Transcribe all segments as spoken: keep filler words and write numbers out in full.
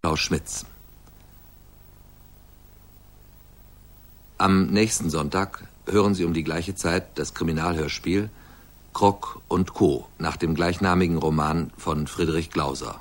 Klaus Schmitz. Am nächsten Sonntag hören Sie um die gleiche Zeit das Kriminalhörspiel Krock und Co. nach dem gleichnamigen Roman von Friedrich Glauser.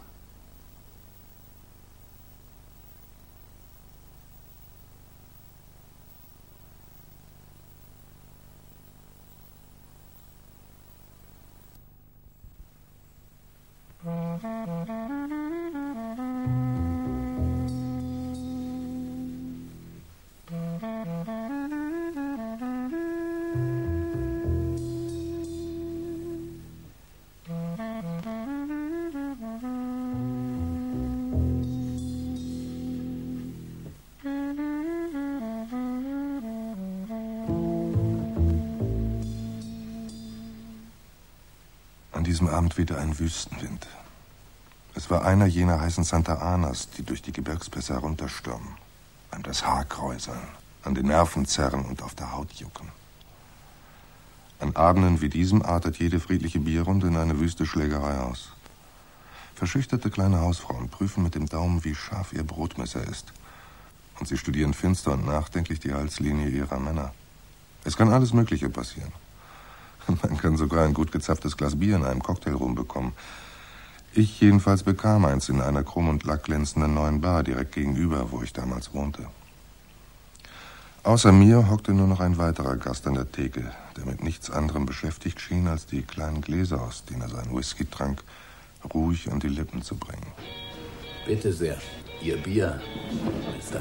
An diesem Abend wehte ein Wüstenwind. Es war einer jener heißen Santa Anas, die durch die Gebirgspässe herunterstürmen, einem das Haar kräuseln, an den Nerven zerren und auf der Haut jucken. An Abenden wie diesem artet jede friedliche Bierrunde in eine wüste Schlägerei aus. Verschüchterte kleine Hausfrauen prüfen mit dem Daumen, wie scharf ihr Brotmesser ist. Und sie studieren finster und nachdenklich die Halslinie ihrer Männer. Es kann alles Mögliche passieren. Man kann sogar ein gut gezapftes Glas Bier in einem Cocktailroom bekommen. Ich jedenfalls bekam eins in einer krumm und lackglänzenden neuen Bar direkt gegenüber, wo ich damals wohnte. Außer mir hockte nur noch ein weiterer Gast an der Theke, der mit nichts anderem beschäftigt schien, als die kleinen Gläser, aus denen er seinen Whisky trank, ruhig an die Lippen zu bringen. Bitte sehr, Ihr Bier, Mister.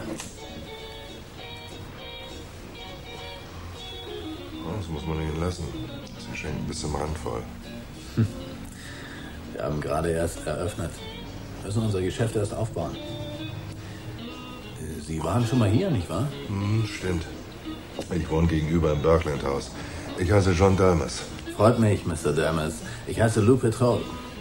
Das muss man Ihnen lassen. Sie schenken bis zum Rand voll. Hm. Wir haben gerade erst eröffnet. Wir müssen unser Geschäft erst aufbauen. Sie waren schon mal hier, nicht wahr? Hm, stimmt. Ich wohne gegenüber im Berkland Haus. Ich heiße John Dalmas. Freut mich, Mister Dalmas. Ich heiße Lou Petrol.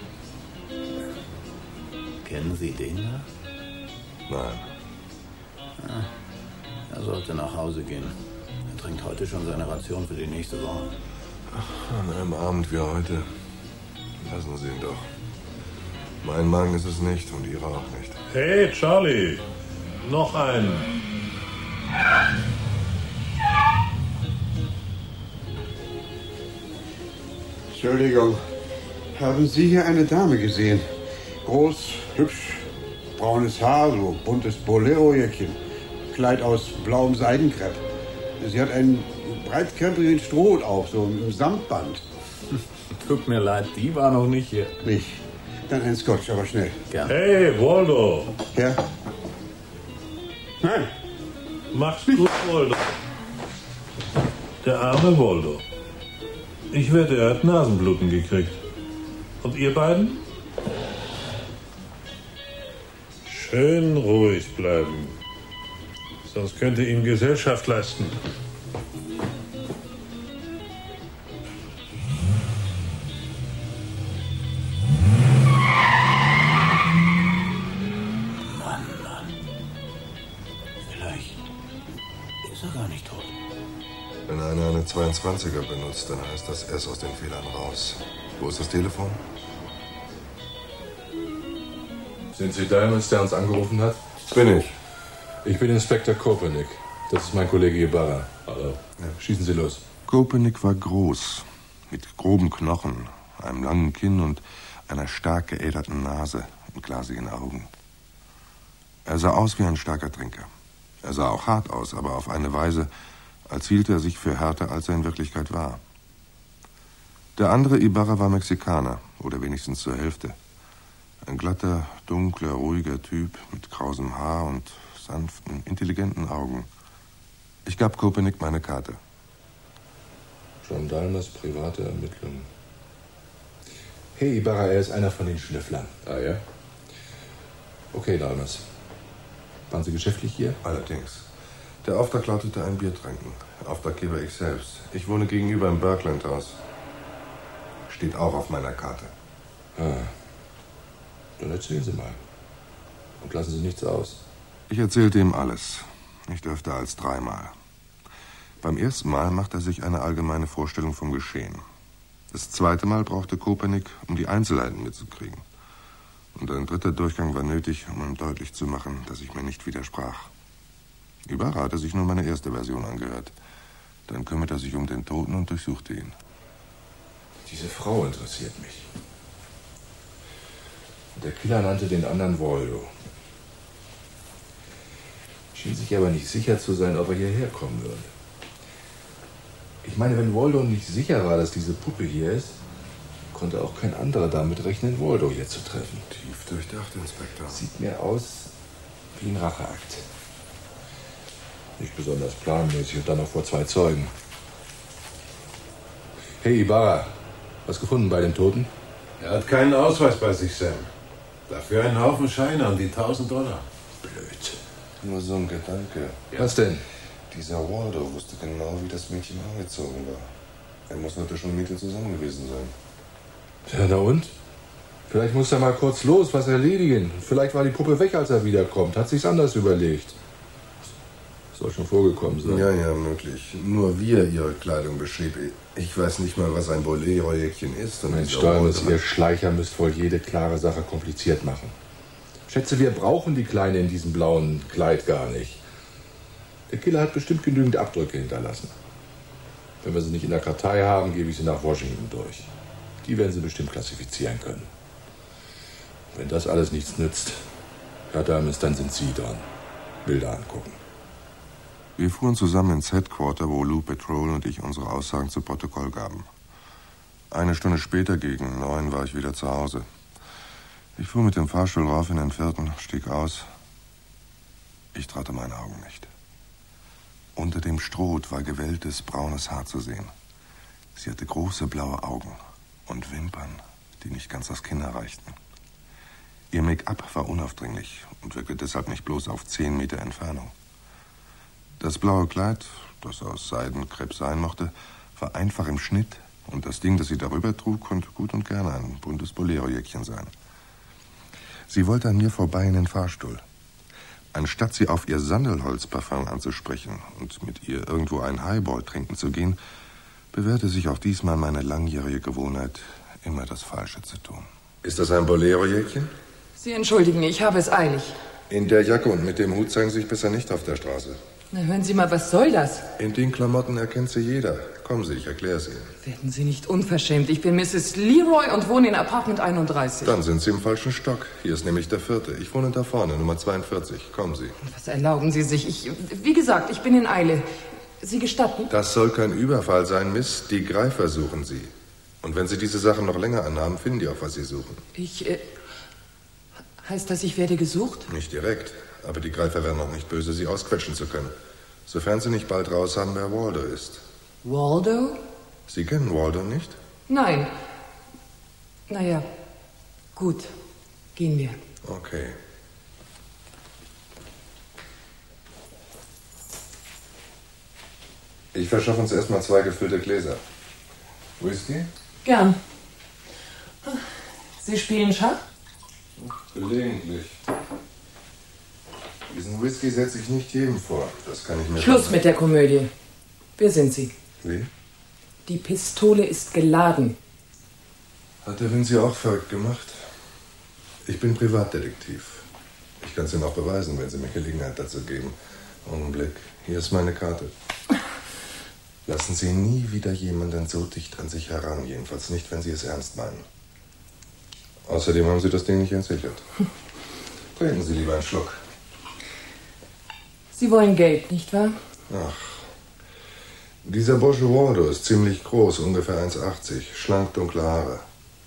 Kennen Sie den da? Nein. Ja, er sollte nach Hause gehen. Er trinkt heute schon seine Ration für die nächste Woche. Ach, an einem Abend wie heute. Lassen Sie ihn doch. Mein Magen ist es nicht und Ihre auch nicht. Hey, Charlie. Noch einen. Entschuldigung. Haben Sie hier eine Dame gesehen? Groß, hübsch, braunes Haar, so buntes Bolero-Jäckchen. Kleid aus blauem Seidenkrepp. Sie hat einen breitkrempigen Stroh auf, so im Samtband. Tut mir leid, die war noch nicht hier. Nicht? Dann ein Scotch, aber schnell. Gern. Hey, Waldo. Ja? Nein. Mach's gut, Waldo. Der arme Waldo. Ich wette, er hat Nasenbluten gekriegt. Und ihr beiden? Schön ruhig bleiben. Sonst könnte ihm Gesellschaft leisten. Mann, Mann. Vielleicht ist er gar nicht tot. Wenn einer eine zweiundzwanziger benutzt, dann heißt das S aus den Fehlern raus. Wo ist das Telefon? Sind Sie Dalmas, der uns angerufen hat? Bin ich. Ich bin Inspektor Kopernik. Das ist mein Kollege Ibarra. Hallo. Ja, schießen Sie los. Kopernik war groß, mit groben Knochen, einem langen Kinn und einer stark geäderten Nase und glasigen Augen. Er sah aus wie ein starker Trinker. Er sah auch hart aus, aber auf eine Weise, als hielt er sich für härter, als er in Wirklichkeit war. Der andere Ibarra war Mexikaner, oder wenigstens zur Hälfte. Ein glatter, dunkler, ruhiger Typ mit krausem Haar und sanften, intelligenten Augen. Ich gab Kopernik meine Karte. John Dalmas, private Ermittlungen. Hey, Ibarra, er ist einer von den Schnüfflern. Ah, ja? Okay, Dalmas. Waren Sie geschäftlich hier? Allerdings. Der Auftrag lautete ein Bier trinken. Auftraggeber ich selbst. Ich wohne gegenüber im Berkland Haus. Steht auch auf meiner Karte. Ah. Dann erzählen Sie mal. Und lassen Sie nichts aus. Ich erzählte ihm alles. Nicht öfter als dreimal. Beim ersten Mal machte er sich eine allgemeine Vorstellung vom Geschehen. Das zweite Mal brauchte Kopernik, um die Einzelheiten mitzukriegen. Und ein dritter Durchgang war nötig, um ihm deutlich zu machen, dass ich mir nicht widersprach. Ibarra hatte sich nur meine erste Version angehört. Dann kümmerte er sich um den Toten und durchsuchte ihn. Diese Frau interessiert mich. Der Killer nannte den anderen Waldo. Schien sich aber nicht sicher zu sein, ob er hierher kommen würde. Ich meine, wenn Waldo nicht sicher war, dass diese Puppe hier ist, konnte auch kein anderer damit rechnen, Waldo hier zu treffen. Tief durchdacht, Inspektor. Sieht mir aus wie ein Racheakt. Nicht besonders planmäßig und dann noch vor zwei Zeugen. Hey, Ibarra, was gefunden bei dem Toten? Er hat keinen Ausweis bei sich, Sam. Dafür einen Haufen Scheine und die tausend Dollar. Blöd. Nur so ein Gedanke. Ja. Was denn? Dieser Waldo wusste genau, wie das Mädchen angezogen war. Er muss heute schon mit ihr zusammen gewesen sein. Ja, na und? Vielleicht muss er mal kurz los, was erledigen. Vielleicht war die Puppe weg, als er wiederkommt. Hat sich's anders überlegt. Soll schon vorgekommen sein. Ja, ja, möglich. Nur wie er ihre Kleidung beschrieb. Ich weiß nicht mal, was ein Bolero-Jäckchen ist. Mensch, Dalmas, ihr Schleicher müsst wohl jede klare Sache kompliziert machen. Schätze, wir brauchen die Kleine in diesem blauen Kleid gar nicht. Der Killer hat bestimmt genügend Abdrücke hinterlassen. Wenn wir sie nicht in der Kartei haben, gebe ich sie nach Washington durch. Die werden sie bestimmt klassifizieren können. Wenn das alles nichts nützt, Herr Dalmas, dann sind Sie dran. Bilder angucken. Wir fuhren zusammen ins Headquarter, wo Lou Patrol und ich unsere Aussagen zu Protokoll gaben. Eine Stunde später, gegen neun, war ich wieder zu Hause. Ich fuhr mit dem Fahrstuhl rauf in den vierten, stieg aus. Ich traute meinen Augen nicht. Unter dem Stroh war gewelltes, braunes Haar zu sehen. Sie hatte große, blaue Augen und Wimpern, die nicht ganz das Kinn erreichten. Ihr Make-up war unaufdringlich und wirkte deshalb nicht bloß auf zehn Meter Entfernung. Das blaue Kleid, das aus Seidenkrepp sein mochte, war einfach im Schnitt und das Ding, das sie darüber trug, konnte gut und gerne ein buntes Bolero-Jäckchen sein. Sie wollte an mir vorbei in den Fahrstuhl. Anstatt sie auf ihr Sandelholzparfum anzusprechen und mit ihr irgendwo einen Highball trinken zu gehen, bewährte sich auch diesmal meine langjährige Gewohnheit, immer das Falsche zu tun. Ist das ein Bolero-Jäckchen? Sie entschuldigen, ich habe es eilig. In der Jacke und mit dem Hut zeigen Sie sich besser nicht auf der Straße. Na, hören Sie mal, was soll das? In den Klamotten erkennt Sie jeder. Kommen Sie, ich erkläre es Ihnen. Werden Sie nicht unverschämt. Ich bin Misses Leroy und wohne in Apartment einunddreißig. Dann sind Sie im falschen Stock. Hier ist nämlich der vierte. Ich wohne da vorne, Nummer zweiundvierzig. Kommen Sie. Was erlauben Sie sich? Ich, wie gesagt, ich bin in Eile. Sie gestatten? Das soll kein Überfall sein, Miss. Die Greifer suchen Sie. Und wenn Sie diese Sachen noch länger anhaben, finden die auch, was Sie suchen. Ich, äh, heißt das, ich werde gesucht? Nicht direkt. Aber die Greifer werden auch nicht böse, Sie ausquetschen zu können. Sofern Sie nicht bald raus haben, wer Waldo ist. Waldo? Sie kennen Waldo nicht? Nein. Naja, gut. Gehen wir. Okay. Ich verschaffe uns erstmal zwei gefüllte Gläser. Whisky? Gern. Sie spielen Schach? Gelegentlich. Diesen Whisky setze ich nicht jedem vor. Das kann ich mir... Schluss mit der Komödie. Wer sind Sie? Wie? Die Pistole ist geladen. Hat der Wind Sie auch verrückt gemacht? Ich bin Privatdetektiv. Ich kann es Ihnen auch beweisen, wenn Sie mir Gelegenheit dazu geben. Augenblick. Hier ist meine Karte. Lassen Sie nie wieder jemanden so dicht an sich heran. Jedenfalls nicht, wenn Sie es ernst meinen. Außerdem haben Sie das Ding nicht entsichert. Trinken Sie lieber einen Schluck. Sie wollen Geld, nicht wahr? Ach. Dieser Bursche Waldo ist ziemlich groß, ungefähr eins achtzig. Schlank, dunkle Haare.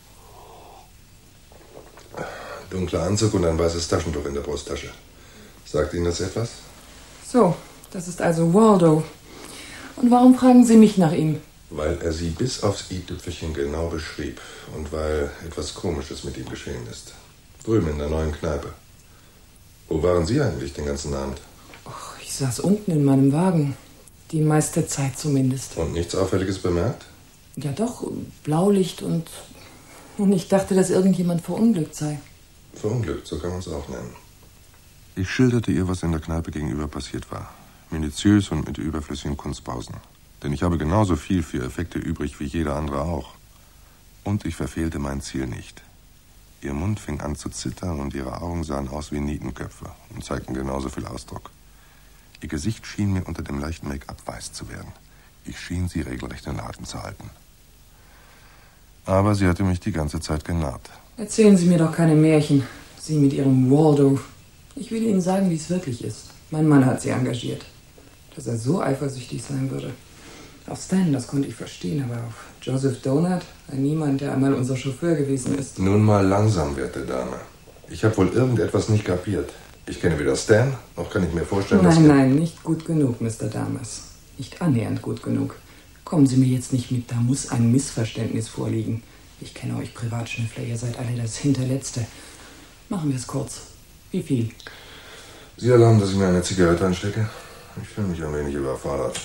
Dunkler Anzug und ein weißes Taschentuch in der Brusttasche. Sagt Ihnen das etwas? So, das ist also Waldo. Und warum fragen Sie mich nach ihm? Weil er Sie bis aufs i-Tüpfelchen genau beschrieb und weil etwas Komisches mit ihm geschehen ist. Drüben in der neuen Kneipe. Wo waren Sie eigentlich den ganzen Abend? Ach, ich saß unten in meinem Wagen. Die meiste Zeit zumindest. Und nichts Auffälliges bemerkt? Ja doch, Blaulicht und... Und ich dachte, dass irgendjemand verunglückt sei. Verunglückt, so kann man es auch nennen. Ich schilderte ihr, was in der Kneipe gegenüber passiert war. Minutiös und mit überflüssigen Kunstpausen. Denn ich habe genauso viel für Effekte übrig wie jeder andere auch. Und ich verfehlte mein Ziel nicht. Ihr Mund fing an zu zittern und ihre Augen sahen aus wie Nietenköpfe und zeigten genauso viel Ausdruck. Ihr Gesicht schien mir unter dem leichten Make-up weiß zu werden. Ich schien sie regelrecht in Atem zu halten. Aber sie hatte mich die ganze Zeit genarrt. Erzählen Sie mir doch keine Märchen. Sie mit Ihrem Waldo. Ich will Ihnen sagen, wie es wirklich ist. Mein Mann hat Sie engagiert. Dass er so eifersüchtig sein würde. Auf Stan, das konnte ich verstehen, aber auf Joseph Donat, ein Niemand, der einmal unser Chauffeur gewesen ist. Nun mal langsam, werte Dame. Ich habe wohl irgendetwas nicht kapiert. Ich kenne weder Stan, noch kann ich mir vorstellen, nein, dass... Nein, nein, nicht gut genug, Mister Damas. Nicht annähernd gut genug. Kommen Sie mir jetzt nicht mit, da muss ein Missverständnis vorliegen. Ich kenne euch Privatschnüffler, ihr seid alle das Hinterletzte. Machen wir es kurz. Wie viel? Sie erlauben, dass ich mir eine Zigarette anstecke? Ich fühle mich ein wenig überfordert.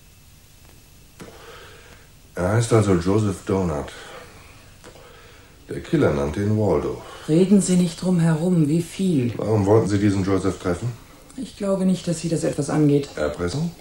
Er heißt also Joseph Donat. Der Killer nannte ihn Waldo. Reden Sie nicht drum herum, wie viel? Warum wollten Sie diesen Joseph treffen? Ich glaube nicht, dass Sie das etwas angeht. Erpressung?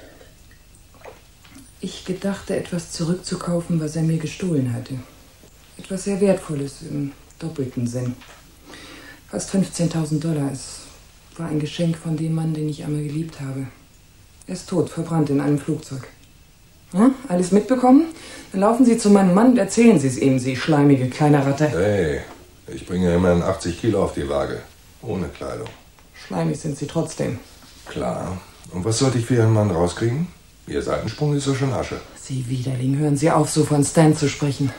Ich gedachte, etwas zurückzukaufen, was er mir gestohlen hatte. Etwas sehr Wertvolles im doppelten Sinn. Fast fünfzehntausend Dollar. Es war ein Geschenk von dem Mann, den ich einmal geliebt habe. Er ist tot, verbrannt in einem Flugzeug. Hm? Alles mitbekommen? Dann laufen Sie zu meinem Mann und erzählen Sie es ihm, Sie schleimige kleine Ratte. Hey, ich bringe immerhin achtzig Kilo auf die Waage. Ohne Kleidung. Schleimig sind Sie trotzdem. Klar. Und was sollte ich für Ihren Mann rauskriegen? Ihr Seitensprung ist so schon Asche. Sie Widerling, hören Sie auf, so von Stan zu sprechen.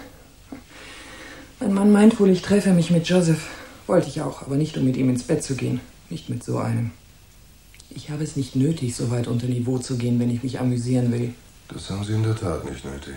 Mein Mann meint wohl, ich treffe mich mit Joseph. Wollte ich auch, aber nicht, um mit ihm ins Bett zu gehen. Nicht mit so einem. Ich habe es nicht nötig, so weit unter Niveau zu gehen, wenn ich mich amüsieren will. Das haben Sie in der Tat nicht nötig.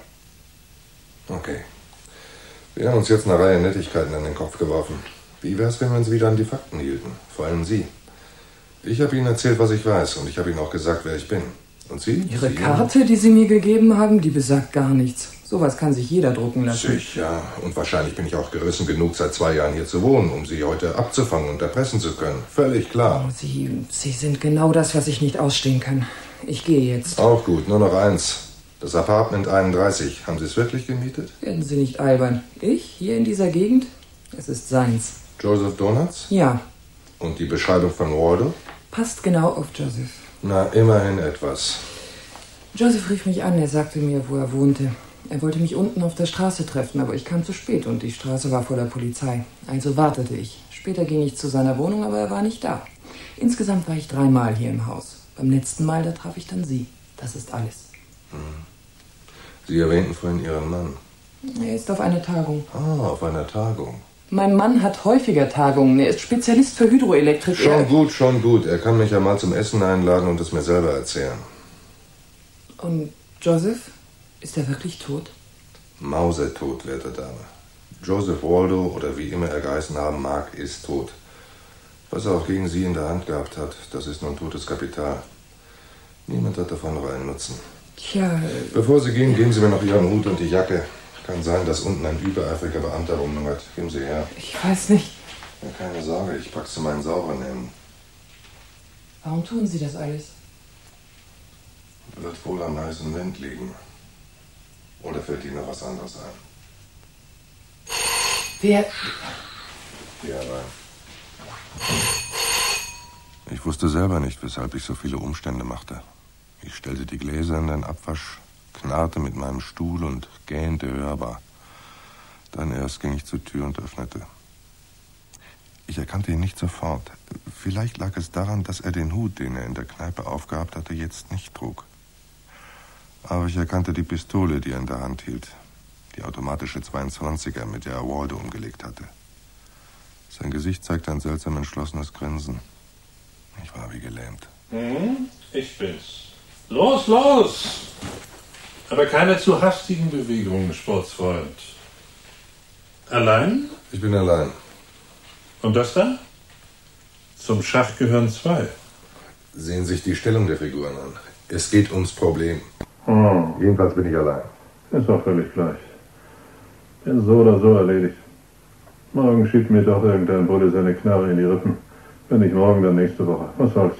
Okay. Wir haben uns jetzt eine Reihe Nettigkeiten an den Kopf geworfen. Wie wär's, wenn wir uns wieder an die Fakten hielten? Vor allem Sie. Ich habe Ihnen erzählt, was ich weiß, und ich habe Ihnen auch gesagt, wer ich bin. Und Sie? Ihre Sie? Karte, die Sie mir gegeben haben, die besagt gar nichts. Sowas kann sich jeder drucken lassen. Sicher. Und wahrscheinlich bin ich auch gerissen genug, seit zwei Jahren hier zu wohnen, um Sie heute abzufangen und erpressen zu können. Völlig klar. Oh, Sie, Sie sind genau das, was ich nicht ausstehen kann. Ich gehe jetzt. Auch gut, nur noch eins. Das Apartment einunddreißig. Haben Sie es wirklich gemietet? Werden Sie nicht albern. Ich? Hier in dieser Gegend? Es ist seins. Joseph Donats? Ja. Und die Beschreibung von Waldo? Passt genau auf Joseph. Na, immerhin etwas. Joseph rief mich an. Er sagte mir, wo er wohnte. Er wollte mich unten auf der Straße treffen, aber ich kam zu spät und die Straße war voller Polizei. Also wartete ich. Später ging ich zu seiner Wohnung, aber er war nicht da. Insgesamt war ich dreimal hier im Haus. Beim letzten Mal, da traf ich dann Sie. Das ist alles. Hm. Sie erwähnten vorhin Ihren Mann. Er ist auf einer Tagung. Ah, auf einer Tagung. Mein Mann hat häufiger Tagungen. Er ist Spezialist für Hydroelektrik. Schon er gut, schon gut. Er kann mich ja mal zum Essen einladen und es mir selber erzählen. Und Joseph? Ist er wirklich tot? Mausetot, werte Dame. Joseph Waldo, oder wie immer er geheißen haben mag, ist tot. Was er auch gegen Sie in der Hand gehabt hat, das ist nun totes Kapital. Niemand hat davon noch einen Nutzen. Tja... Äh Bevor Sie gehen, geben Sie mir noch Ihren Hut und die Jacke. Kann sein, dass unten ein übereifriger Beamter rumlungert. Geben Sie her. Ich weiß nicht. Ja, keine Sorge, ich pack's zu meinen sauberen Händen. Warum tun Sie das alles? Wird wohl am heißen Wind liegen. Oder fällt Ihnen noch was anderes ein? Wer... Geh rein. Ich wusste selber nicht, weshalb ich so viele Umstände machte. Ich stellte die Gläser in den Abwasch, knarrte mit meinem Stuhl und gähnte hörbar. Dann erst ging ich zur Tür und öffnete. Ich erkannte ihn nicht sofort. Vielleicht lag es daran, dass er den Hut, den er in der Kneipe aufgehabt hatte, jetzt nicht trug. Aber ich erkannte die Pistole, die er in der Hand hielt. Die automatische zweiundzwanziger, mit der er Waldo umgelegt hatte. Sein Gesicht zeigte ein seltsam entschlossenes Grinsen. Ich war wie gelähmt. Hm, ich bin's. Los, los! Aber keine zu hastigen Bewegungen, Sportsfreund. Allein? Ich bin allein. Und das da? Zum Schach gehören zwei. Sehen sich die Stellung der Figuren an. Es geht ums Problem. Hm. Jedenfalls bin ich allein. Ist auch völlig gleich. Bin so oder so erledigt. Morgen schiebt mir doch irgendein Bulle seine Knarre in die Rippen. Wenn nicht morgen, dann nächste Woche. Was soll's?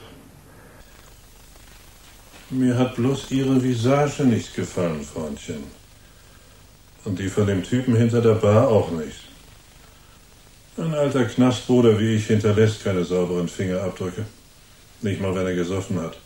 Mir hat bloß Ihre Visage nicht gefallen, Freundchen. Und die von dem Typen hinter der Bar auch nicht. Ein alter Knastbruder wie ich hinterlässt keine sauberen Fingerabdrücke. Nicht mal, wenn er gesoffen hat.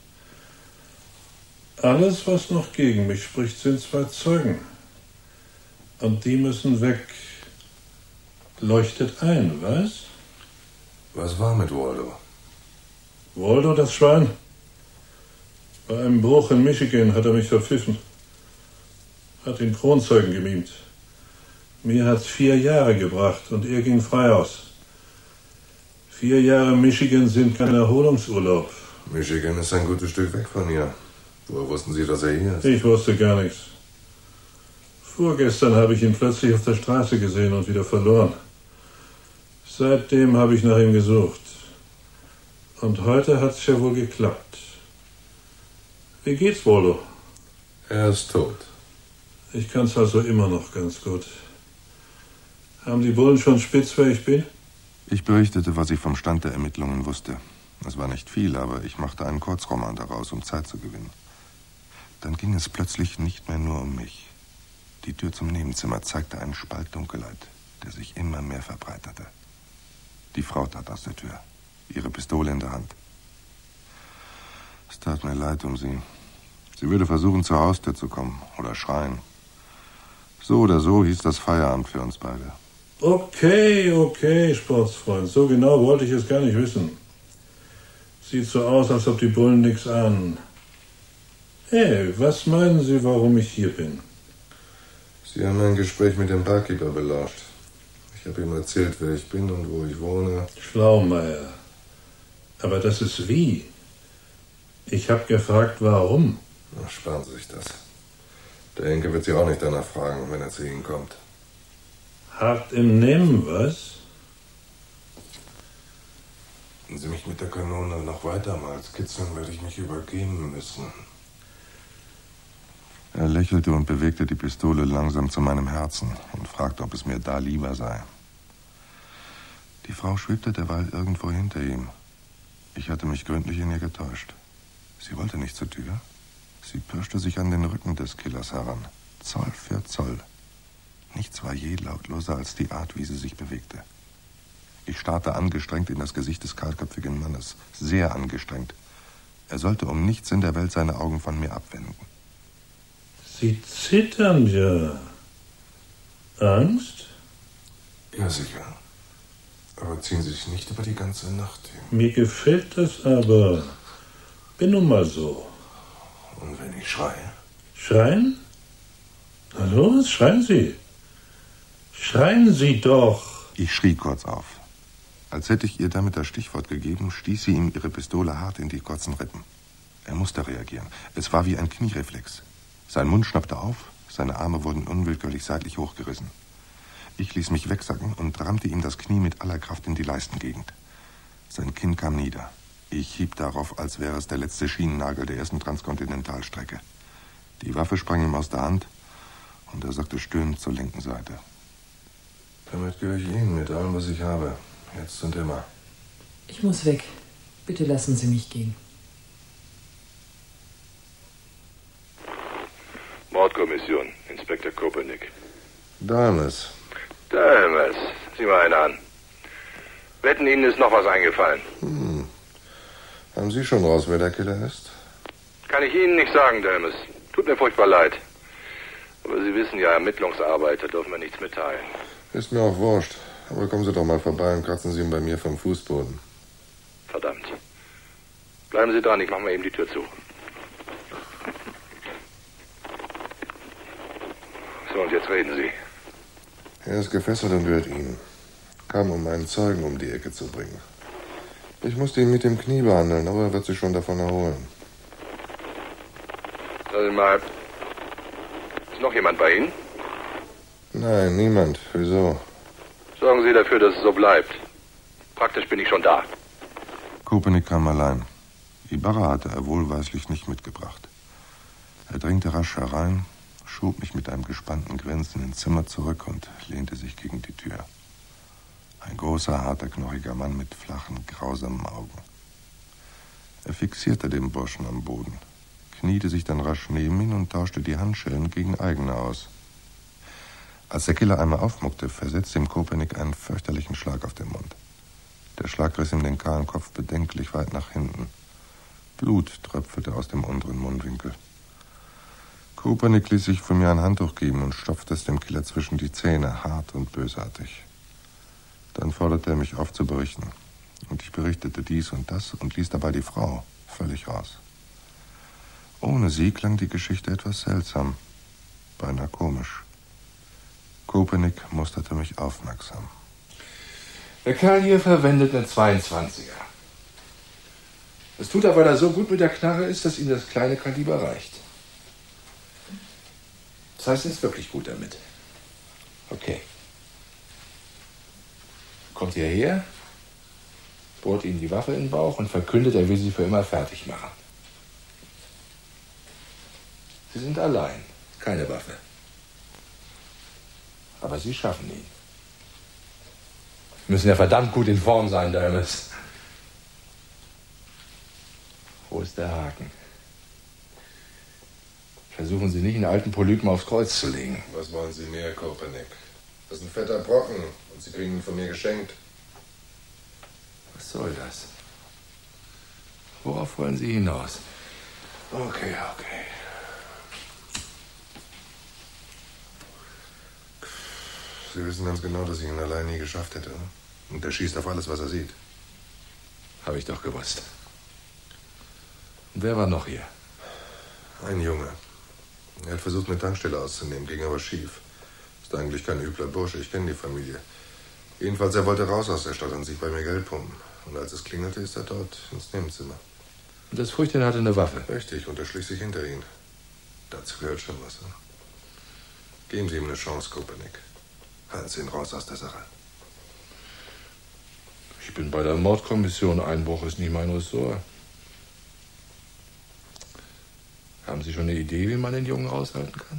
Alles, was noch gegen mich spricht, sind zwei Zeugen. Und die müssen weg. Leuchtet ein, was? Was war mit Waldo? Waldo, das Schwein? Bei einem Bruch in Michigan hat er mich verpfiffen. Hat den Kronzeugen gemimt. Mir hat's vier Jahre gebracht und er ging frei aus. Vier Jahre Michigan sind kein Erholungsurlaub. Michigan ist ein gutes Stück weg von hier. Woher wussten Sie, dass er hier ist? Ich wusste gar nichts. Vorgestern habe ich ihn plötzlich auf der Straße gesehen und wieder verloren. Seitdem habe ich nach ihm gesucht. Und heute hat's ja wohl geklappt. Wie geht's, Waldo? Er ist tot. Ich kann's also immer noch ganz gut. Haben die Bullen schon spitz, wer ich bin? Ich berichtete, was ich vom Stand der Ermittlungen wusste. Es war nicht viel, aber ich machte einen Kurzroman daraus, um Zeit zu gewinnen. Dann ging es plötzlich nicht mehr nur um mich. Die Tür zum Nebenzimmer zeigte einen Spalt Dunkelheit, der sich immer mehr verbreiterte. Die Frau tat aus der Tür, ihre Pistole in der Hand. Es tat mir leid um sie. Sie würde versuchen, zur Haustür zu kommen oder schreien. So oder so hieß das Feierabend für uns beide. Okay, okay, Sportsfreund. So genau wollte ich es gar nicht wissen. Sieht so aus, als ob die Bullen nichts ahnen. Hey, was meinen Sie, warum ich hier bin? Sie haben ein Gespräch mit dem Barkeeper belauscht. Ich habe ihm erzählt, wer ich bin und wo ich wohne. Schlaumeier. Aber das ist wie? Ich habe gefragt, warum. Na, sparen Sie sich das. Der Henke wird Sie auch nicht danach fragen, wenn er zu Ihnen kommt. Hart im Nehmen, was? Wenn Sie mich mit der Kanone noch weitermals kitzeln, werde ich mich übergeben müssen. Er lächelte und bewegte die Pistole langsam zu meinem Herzen und fragte, ob es mir da lieber sei. Die Frau schwebte derweil irgendwo hinter ihm. Ich hatte mich gründlich in ihr getäuscht. Sie wollte nicht zur Tür. Sie pirschte sich an den Rücken des Killers heran, Zoll für Zoll. Nichts war je lautloser als die Art, wie sie sich bewegte. Ich starrte angestrengt in das Gesicht des kahlköpfigen Mannes, sehr angestrengt. Er sollte um nichts in der Welt seine Augen von mir abwenden. Sie zittern ja. Angst? Ja, sicher. Aber ziehen Sie sich nicht über die ganze Nacht hin. Mir gefällt das aber. Bin nun mal so. Und wenn ich schreie? Schreien? Na los, schreien Sie. Schreien Sie doch. Ich schrie kurz auf. Als hätte ich ihr damit das Stichwort gegeben, stieß sie ihm ihre Pistole hart in die kurzen Rippen. Er musste reagieren. Es war wie ein Kniereflex. Sein Mund schnappte auf, seine Arme wurden unwillkürlich seitlich hochgerissen. Ich ließ mich wegsacken und rammte ihm das Knie mit aller Kraft in die Leistengegend. Sein Kinn kam nieder. Ich hieb darauf, als wäre es der letzte Schienennagel der ersten Transkontinentalstrecke. Die Waffe sprang ihm aus der Hand und er sackte stöhnend zur linken Seite. Damit gehöre ich Ihnen mit allem, was ich habe. Jetzt und immer. Ich muss weg. Bitte lassen Sie mich gehen. Mordkommission, Inspektor Kopernik. Dalmes. Dalmes, sieh mal einen an. Wetten, Ihnen ist noch was eingefallen. Hm. Haben Sie schon raus, wer der Killer ist? Kann ich Ihnen nicht sagen, Dalmes. Tut mir furchtbar leid. Aber Sie wissen ja, Ermittlungsarbeit, da dürfen wir nichts mitteilen. Ist mir auch wurscht. Aber kommen Sie doch mal vorbei und kratzen Sie ihn bei mir vom Fußboden. Verdammt. Bleiben Sie dran, ich mache mal eben die Tür zu. So, und jetzt reden Sie. Er ist gefesselt und gehört Ihnen. Kam, um einen Zeugen um die Ecke zu bringen. Ich musste ihn mit dem Knie behandeln, aber er wird sich schon davon erholen. Sagen Sie mal, ist noch jemand bei Ihnen? Nein, niemand. Wieso? Sorgen Sie dafür, dass es so bleibt. Praktisch bin ich schon da. Kopernik kam allein. Ibarra hatte er wohlweislich nicht mitgebracht. Er drängte rasch herein, schob mich mit einem gespannten Grinsen ins Zimmer zurück und lehnte sich gegen die Tür. Ein großer, harter, knochiger Mann mit flachen, grausamen Augen. Er fixierte den Burschen am Boden, kniete sich dann rasch neben ihn und tauschte die Handschellen gegen eigene aus. Als der Killer einmal aufmuckte, versetzte ihm Kopernik einen fürchterlichen Schlag auf den Schlag riss ihm den kahlen Kopf bedenklich weit nach hinten. Blut tröpfelte aus dem unteren Mundwinkel. Kopernik ließ sich von mir ein Handtuch geben und stopfte es dem Killer zwischen die Zähne, hart und bösartig. Dann forderte er mich auf zu berichten. Und ich berichtete dies und das und ließ dabei die Frau völlig raus. Ohne sie klang die Geschichte etwas seltsam, beinahe komisch. Kopernik musterte mich aufmerksam. Der Kerl hier verwendet einen zweiundzwanziger. Das tut er, weil er so gut mit der Knarre ist, dass ihm das kleine Kaliber reicht. Das heißt, er ist wirklich gut damit. Okay. Kommt hierher, bohrt ihm die Waffe in den Bauch und verkündet, er will sie für immer fertig machen. Sie sind allein, keine Waffe. Aber Sie schaffen ihn. Sie müssen ja verdammt gut in Form sein, Dalmas. Wo ist der Haken? Versuchen Sie nicht, einen alten Polypen aufs Kreuz zu legen. Was wollen Sie mehr, Kopernik? Das ist ein fetter Brocken und Sie kriegen ihn von mir geschenkt. Was soll das? Worauf wollen Sie hinaus? Okay, okay. Sie wissen ganz genau, dass ich ihn allein nie geschafft hätte. Und er schießt auf alles, was er sieht. Habe ich doch gewusst. Und wer war noch hier? Ein Junge. Er hat versucht, eine Tankstelle auszunehmen, ging aber schief. Ist eigentlich kein übler Bursche, ich kenne die Familie. Jedenfalls, er wollte raus aus der Stadt und sich bei mir Geld pumpen. Und als es klingelte, ist er dort ins Nebenzimmer. Und das Früchtchen hatte eine Waffe? Richtig, und er schlich sich hinter ihn. Dazu gehört schon was. Ne? Geben Sie ihm eine Chance, Kopernik. Halten Sie ihn raus aus der Sache. Ich bin bei der Mordkommission. Einbruch ist nicht mein Ressort. Haben Sie schon eine Idee, wie man den Jungen raushalten kann?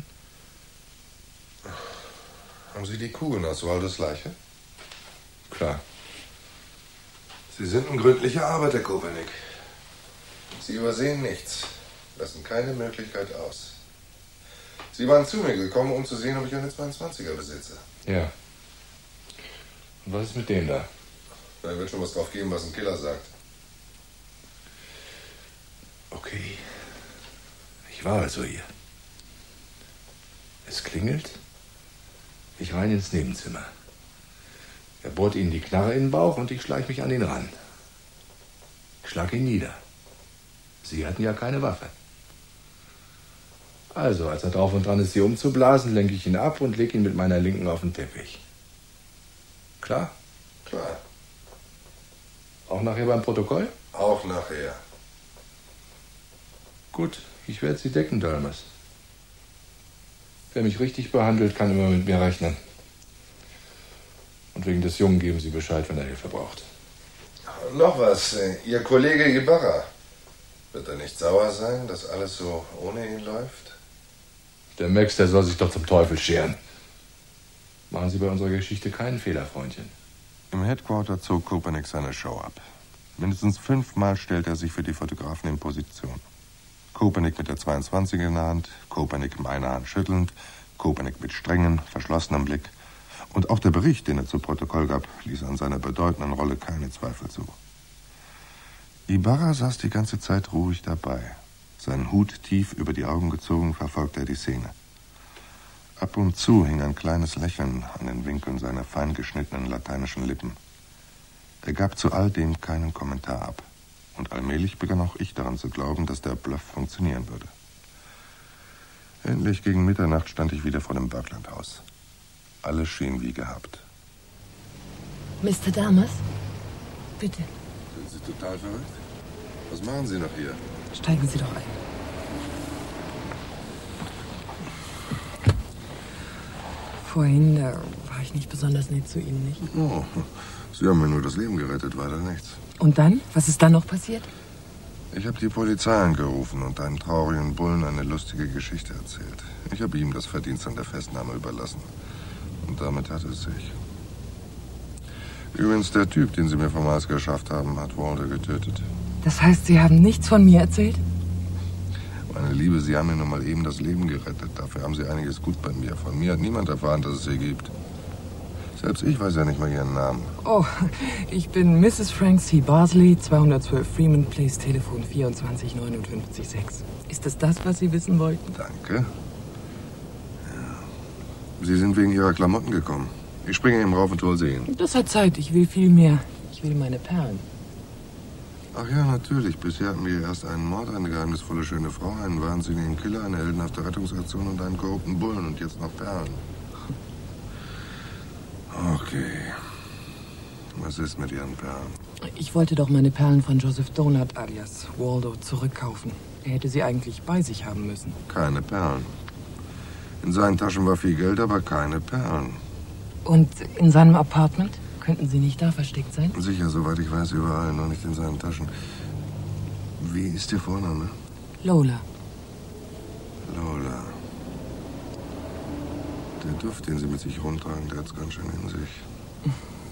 Haben Sie die Kuh in Oswaldos Leiche? Klar. Sie sind ein gründlicher Arbeiter, Kopernik. Sie übersehen nichts, lassen keine Möglichkeit aus. Sie waren zu mir gekommen, um zu sehen, ob ich eine zweiundzwanziger besitze. Ja. Und was ist mit dem da? Da wird schon was drauf geben, was ein Killer sagt. Okay. Ich war also hier. Es klingelt. Ich rein ins Nebenzimmer. Er bohrt Ihnen die Knarre in den Bauch und ich schleich mich an ihn ran. Ich schlag ihn nieder. Sie hatten ja keine Waffe. Also, als er drauf und dran ist, sie umzublasen, lenke ich ihn ab und lege ihn mit meiner Linken auf den Teppich. Klar? Klar. Auch nachher beim Protokoll? Auch nachher. Gut, ich werde Sie decken, Dalmas. Wer mich richtig behandelt, kann immer mit mir rechnen. Und wegen des Jungen geben Sie Bescheid, wenn er Hilfe braucht. Noch was. Ihr Kollege Ibarra. Wird er nicht sauer sein, dass alles so ohne ihn läuft? Der Max, der soll sich doch zum Teufel scheren. Machen Sie bei unserer Geschichte keinen Fehler, Freundchen. Im Headquarter zog Kopernik seine Show ab. Mindestens fünfmal stellte er sich für die Fotografen in Position. Kopernik mit der zweiundzwanziger in der Hand, Kopernik im eine Hand schüttelnd, Kopernik mit strengem, verschlossenem Blick. Und auch der Bericht, den er zu Protokoll gab, ließ an seiner bedeutenden Rolle keine Zweifel zu. Ibarra saß die ganze Zeit ruhig dabei. Seinen Hut tief über die Augen gezogen, verfolgte er die Szene. Ab und zu hing ein kleines Lächeln an den Winkeln seiner fein geschnittenen lateinischen Lippen. Er gab zu all dem keinen Kommentar ab. Und allmählich begann auch ich daran zu glauben, dass der Bluff funktionieren würde. Endlich gegen Mitternacht stand ich wieder vor dem Berglandhaus. Alles schien wie gehabt. Mister Dalmas? Bitte. Sind Sie total verrückt? Was machen Sie noch hier? Steigen Sie doch ein. Vorhin, da war ich nicht besonders nett zu Ihnen, nicht? Oh, Sie haben mir nur das Leben gerettet, weiter nichts. Und dann? Was ist dann noch passiert? Ich habe die Polizei angerufen und einem traurigen Bullen eine lustige Geschichte erzählt. Ich habe ihm das Verdienst an der Festnahme überlassen. Und damit hat es sich. Übrigens, der Typ, den Sie mir vom Mars geschafft haben, hat Walter getötet. Das heißt, Sie haben nichts von mir erzählt? Meine Liebe, Sie haben mir nur mal eben das Leben gerettet. Dafür haben Sie einiges gut bei mir. Von mir hat niemand erfahren, dass es Sie gibt. Selbst ich weiß ja nicht mal Ihren Namen. Oh, ich bin Misses Frank C. Barsley, zweihundertzwölf Freeman Place, Telefon vierundzwanzig neunundfünfzig sechs. Ist das das, was Sie wissen wollten? Danke. Ja. Sie sind wegen Ihrer Klamotten gekommen. Ich springe eben rauf und hol sie hin. Das hat Zeit. Ich will viel mehr. Ich will meine Perlen. Ach ja, natürlich. Bisher hatten wir erst einen Mord, eine geheimnisvolle schöne Frau, einen wahnsinnigen Killer, eine heldenhafte Rettungsaktion und einen korrupten Bullen. Und jetzt noch Perlen. Okay. Was ist mit Ihren Perlen? Ich wollte doch meine Perlen von Joseph Donut alias Waldo zurückkaufen. Er hätte sie eigentlich bei sich haben müssen. Keine Perlen. In seinen Taschen war viel Geld, aber keine Perlen. Und in seinem Apartment? Könnten sie nicht da versteckt sein? Sicher, soweit ich weiß, überall, nur nicht in seinen Taschen. Wie ist Ihr Vorname? Lola. Lola. Der Duft, den Sie mit sich rumtragen, der hat's ganz schön in sich.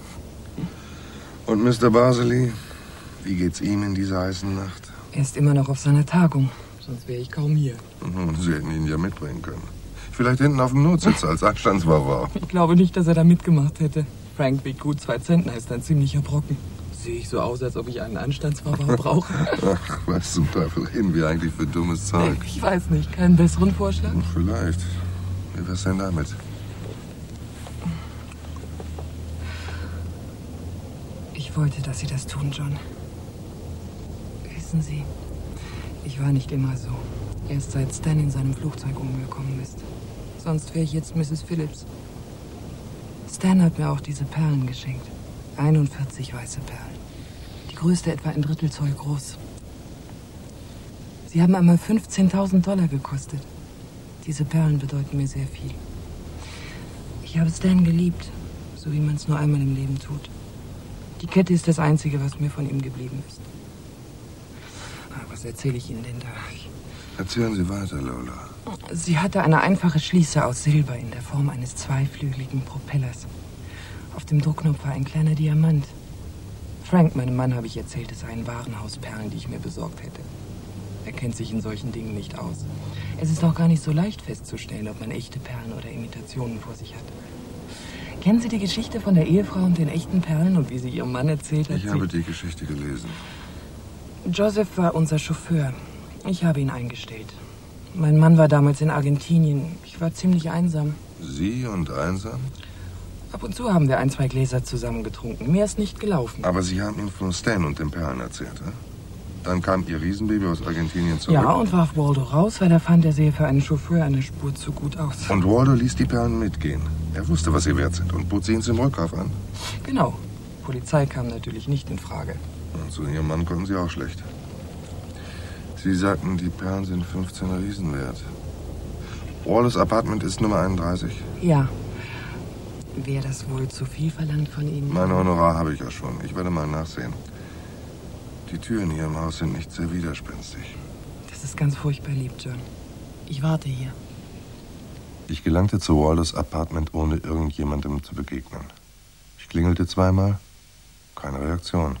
Und Mister Barsley, wie geht's ihm in dieser heißen Nacht? Er ist immer noch auf seiner Tagung, sonst wäre ich kaum hier. Mhm, Sie hätten ihn ja mitbringen können. Vielleicht hinten auf dem Notsitz als Anstandswauwau. Ich glaube nicht, dass er da mitgemacht hätte. Frank wiegt gut zwei Zentner, ist ein ziemlicher Brocken. Sehe ich so aus, als ob ich einen Anstandswauwau brauche? Ach, was zum Teufel reden wir eigentlich für dummes Zeug? Ich weiß nicht, keinen besseren Vorschlag? Vielleicht. Wie wär's denn damit? Ich wollte, dass Sie das tun, John. Wissen Sie, ich war nicht immer so. Erst seit Stan in seinem Flugzeug umgekommen ist. Sonst wäre ich jetzt Misses Phillips. Stan hat mir auch diese Perlen geschenkt. einundvierzig weiße Perlen. Die größte etwa ein Drittel Zoll groß. Sie haben einmal fünfzehntausend Dollar gekostet. Diese Perlen bedeuten mir sehr viel. Ich habe Stan geliebt, so wie man es nur einmal im Leben tut. Die Kette ist das Einzige, was mir von ihm geblieben ist. Was erzähle ich Ihnen denn da? Ich Erzählen Sie weiter, Lola. Sie hatte eine einfache Schließe aus Silber in der Form eines zweiflügeligen Propellers. Auf dem Druckknopf war ein kleiner Diamant. Frank, meinem Mann, habe ich erzählt, es seien Warenhausperlen, die ich mir besorgt hätte. Er kennt sich in solchen Dingen nicht aus. Es ist auch gar nicht so leicht festzustellen, ob man echte Perlen oder Imitationen vor sich hat. Kennen Sie die Geschichte von der Ehefrau und den echten Perlen und wie sie ihrem Mann erzählt hat? Ich habe die Geschichte gelesen. Joseph war unser Chauffeur. Ich habe ihn eingestellt. Mein Mann war damals in Argentinien. Ich war ziemlich einsam. Sie und einsam? Ab und zu haben wir ein, zwei Gläser zusammen getrunken. Mehr ist nicht gelaufen. Aber Sie haben ihm von Stan und den Perlen erzählt, eh? Dann kam Ihr Riesenbaby aus Argentinien zurück. Ja, und warf Waldo raus, weil er fand, er sehe für einen Chauffeur eine Spur zu gut aus. Und Waldo ließ die Perlen mitgehen. Er wusste, was sie wert sind und bot sie ihnen zum Rückkauf an. Genau. Polizei kam natürlich nicht in Frage. Und zu Ihrem Mann konnten Sie auch schlecht. Sie sagten, die Perlen sind fünfzehn Riesen wert. Waldos Apartment ist Nummer einunddreißig? Ja. Wäre das wohl zu viel verlangt von Ihnen? Mein Honorar habe ich ja schon. Ich werde mal nachsehen. Die Türen in Ihrem Haus sind nicht sehr widerspenstig. Das ist ganz furchtbar lieb, John. Ich warte hier. Ich gelangte zu Waldos Apartment, ohne irgendjemandem zu begegnen. Ich klingelte zweimal. Keine Reaktion.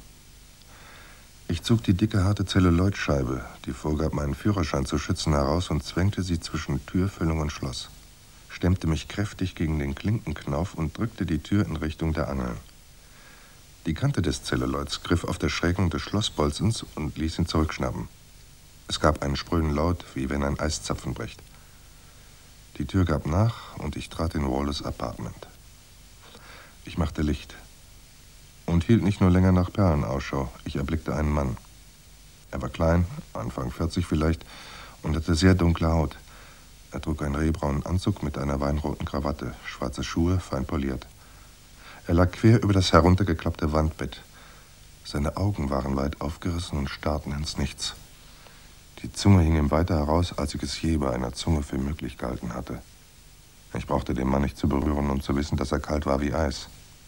Ich zog die dicke, harte Zelluloidscheibe, die vorgab, meinen Führerschein zu schützen, heraus und zwängte sie zwischen Türfüllung und Schloss. Stemmte mich kräftig gegen den Klinkenknauf und drückte die Tür in Richtung der Angeln. Die Kante des Zelluloids griff auf der Schrägung des Schlossbolzens und ließ ihn zurückschnappen. Es gab einen spröden Laut, wie wenn ein Eiszapfen bricht. Die Tür gab nach und ich trat in Waldos Apartment. Ich machte Licht und hielt nicht nur länger nach Perlen Ausschau. Ich erblickte einen Mann. Er war klein, Anfang vierzig vielleicht, und hatte sehr dunkle Haut. Er trug einen rehbraunen Anzug mit einer weinroten Krawatte, schwarze Schuhe, fein poliert. Er lag quer über das heruntergeklappte Wandbett. Seine Augen waren weit aufgerissen und starrten ins Nichts. Die Zunge hing ihm weiter heraus, als ich es je bei einer Zunge für möglich gehalten hatte. Ich brauchte den Mann nicht zu berühren, um zu wissen, dass er kalt war wie Eis.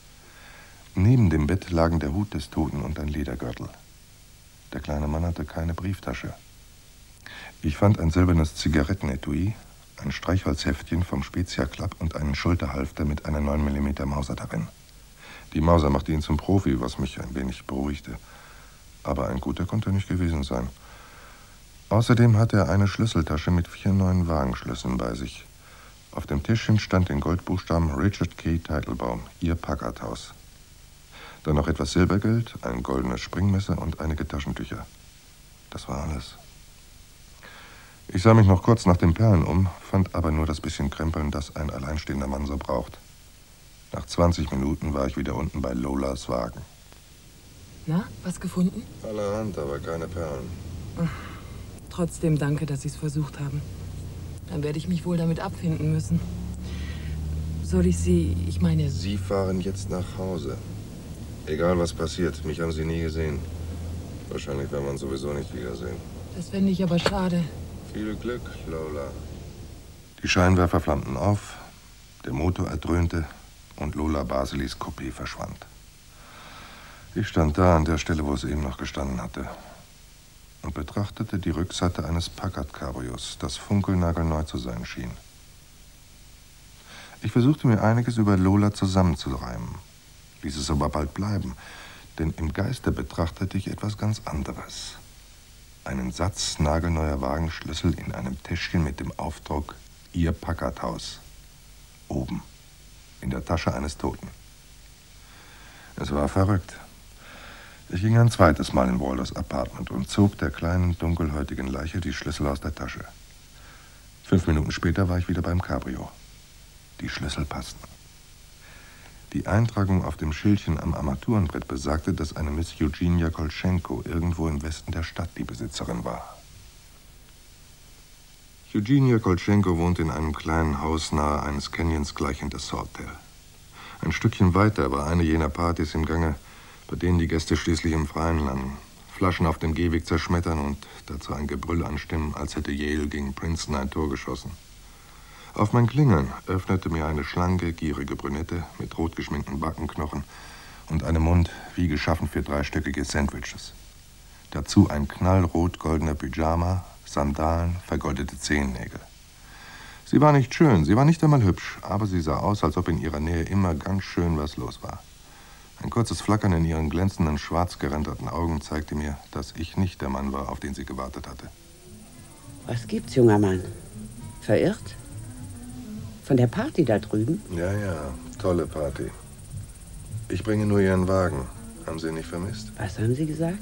Neben dem Bett lagen der Hut des Toten und ein Ledergürtel. Der kleine Mann hatte keine Brieftasche. Ich fand ein silbernes Zigarettenetui, ein Streichholzheftchen vom Spezia Club und einen Schulterhalfter mit einer neun Millimeter Mauser darin. Die Mauser machte ihn zum Profi, was mich ein wenig beruhigte. Aber ein guter konnte er nicht gewesen sein. Außerdem hatte er eine Schlüsseltasche mit vier neuen Wagenschlüsseln bei sich. Auf dem Tischchen stand in Goldbuchstaben Richard K. Teitelbaum, Ihr Packardhaus. Dann noch etwas Silbergeld, ein goldenes Springmesser und einige Taschentücher. Das war alles. Ich sah mich noch kurz nach den Perlen um, fand aber nur das bisschen Krempeln, das ein alleinstehender Mann so braucht. Nach zwanzig Minuten war ich wieder unten bei Lolas Wagen. Na, was gefunden? Allerhand, aber keine Perlen. Ach, trotzdem danke, dass Sie es versucht haben. Dann werde ich mich wohl damit abfinden müssen. Soll ich Sie, ich meine... Sie fahren jetzt nach Hause. Egal, was passiert, mich haben Sie nie gesehen. Wahrscheinlich werden wir uns sowieso nicht wiedersehen. Das fände ich aber schade. Viel Glück, Lola. Die Scheinwerfer flammten auf, der Motor erdröhnte und Lola Basilis Coupé verschwand. Ich stand da an der Stelle, wo es eben noch gestanden hatte, und betrachtete die Rückseite eines Packard-Cabrios, das funkelnagelneu zu sein schien. Ich versuchte mir einiges über Lola zusammenzureimen, ließ es aber bald bleiben, denn im Geiste betrachtete ich etwas ganz anderes. Einen Satz nagelneuer Wagenschlüssel in einem Täschchen mit dem Aufdruck Ihr Packardhaus. Oben, in der Tasche eines Toten. Es war verrückt. Ich ging ein zweites Mal in Walders Apartment und zog der kleinen, dunkelhäutigen Leiche die Schlüssel aus der Tasche. Fünf Minuten später war ich wieder beim Cabrio. Die Schlüssel passten. Die Eintragung auf dem Schildchen am Armaturenbrett besagte, dass eine Miss Eugenia Koltschenko irgendwo im Westen der Stadt die Besitzerin war. Eugenia Koltschenko wohnte in einem kleinen Haus nahe eines Canyons gleich hinter Sawtell. Ein Stückchen weiter war eine jener Partys im Gange, bei denen die Gäste schließlich im Freien landen, Flaschen auf dem Gehweg zerschmettern und dazu ein Gebrüll anstimmen, als hätte Yale gegen Princeton ein Tor geschossen. Auf mein Klingeln öffnete mir eine schlanke, gierige Brünette mit rot geschminkten Backenknochen und einem Mund wie geschaffen für dreistöckige Sandwiches. Dazu ein knallrot-goldener Pyjama, Sandalen, vergoldete Zehennägel. Sie war nicht schön, sie war nicht einmal hübsch, aber sie sah aus, als ob in ihrer Nähe immer ganz schön was los war. Ein kurzes Flackern in ihren glänzenden, schwarz geränderten Augen zeigte mir, dass ich nicht der Mann war, auf den sie gewartet hatte. Was gibt's, junger Mann? Verirrt? Von der Party da drüben? Ja, ja, tolle Party. Ich bringe nur Ihren Wagen. Haben Sie ihn nicht vermisst? Was haben Sie gesagt?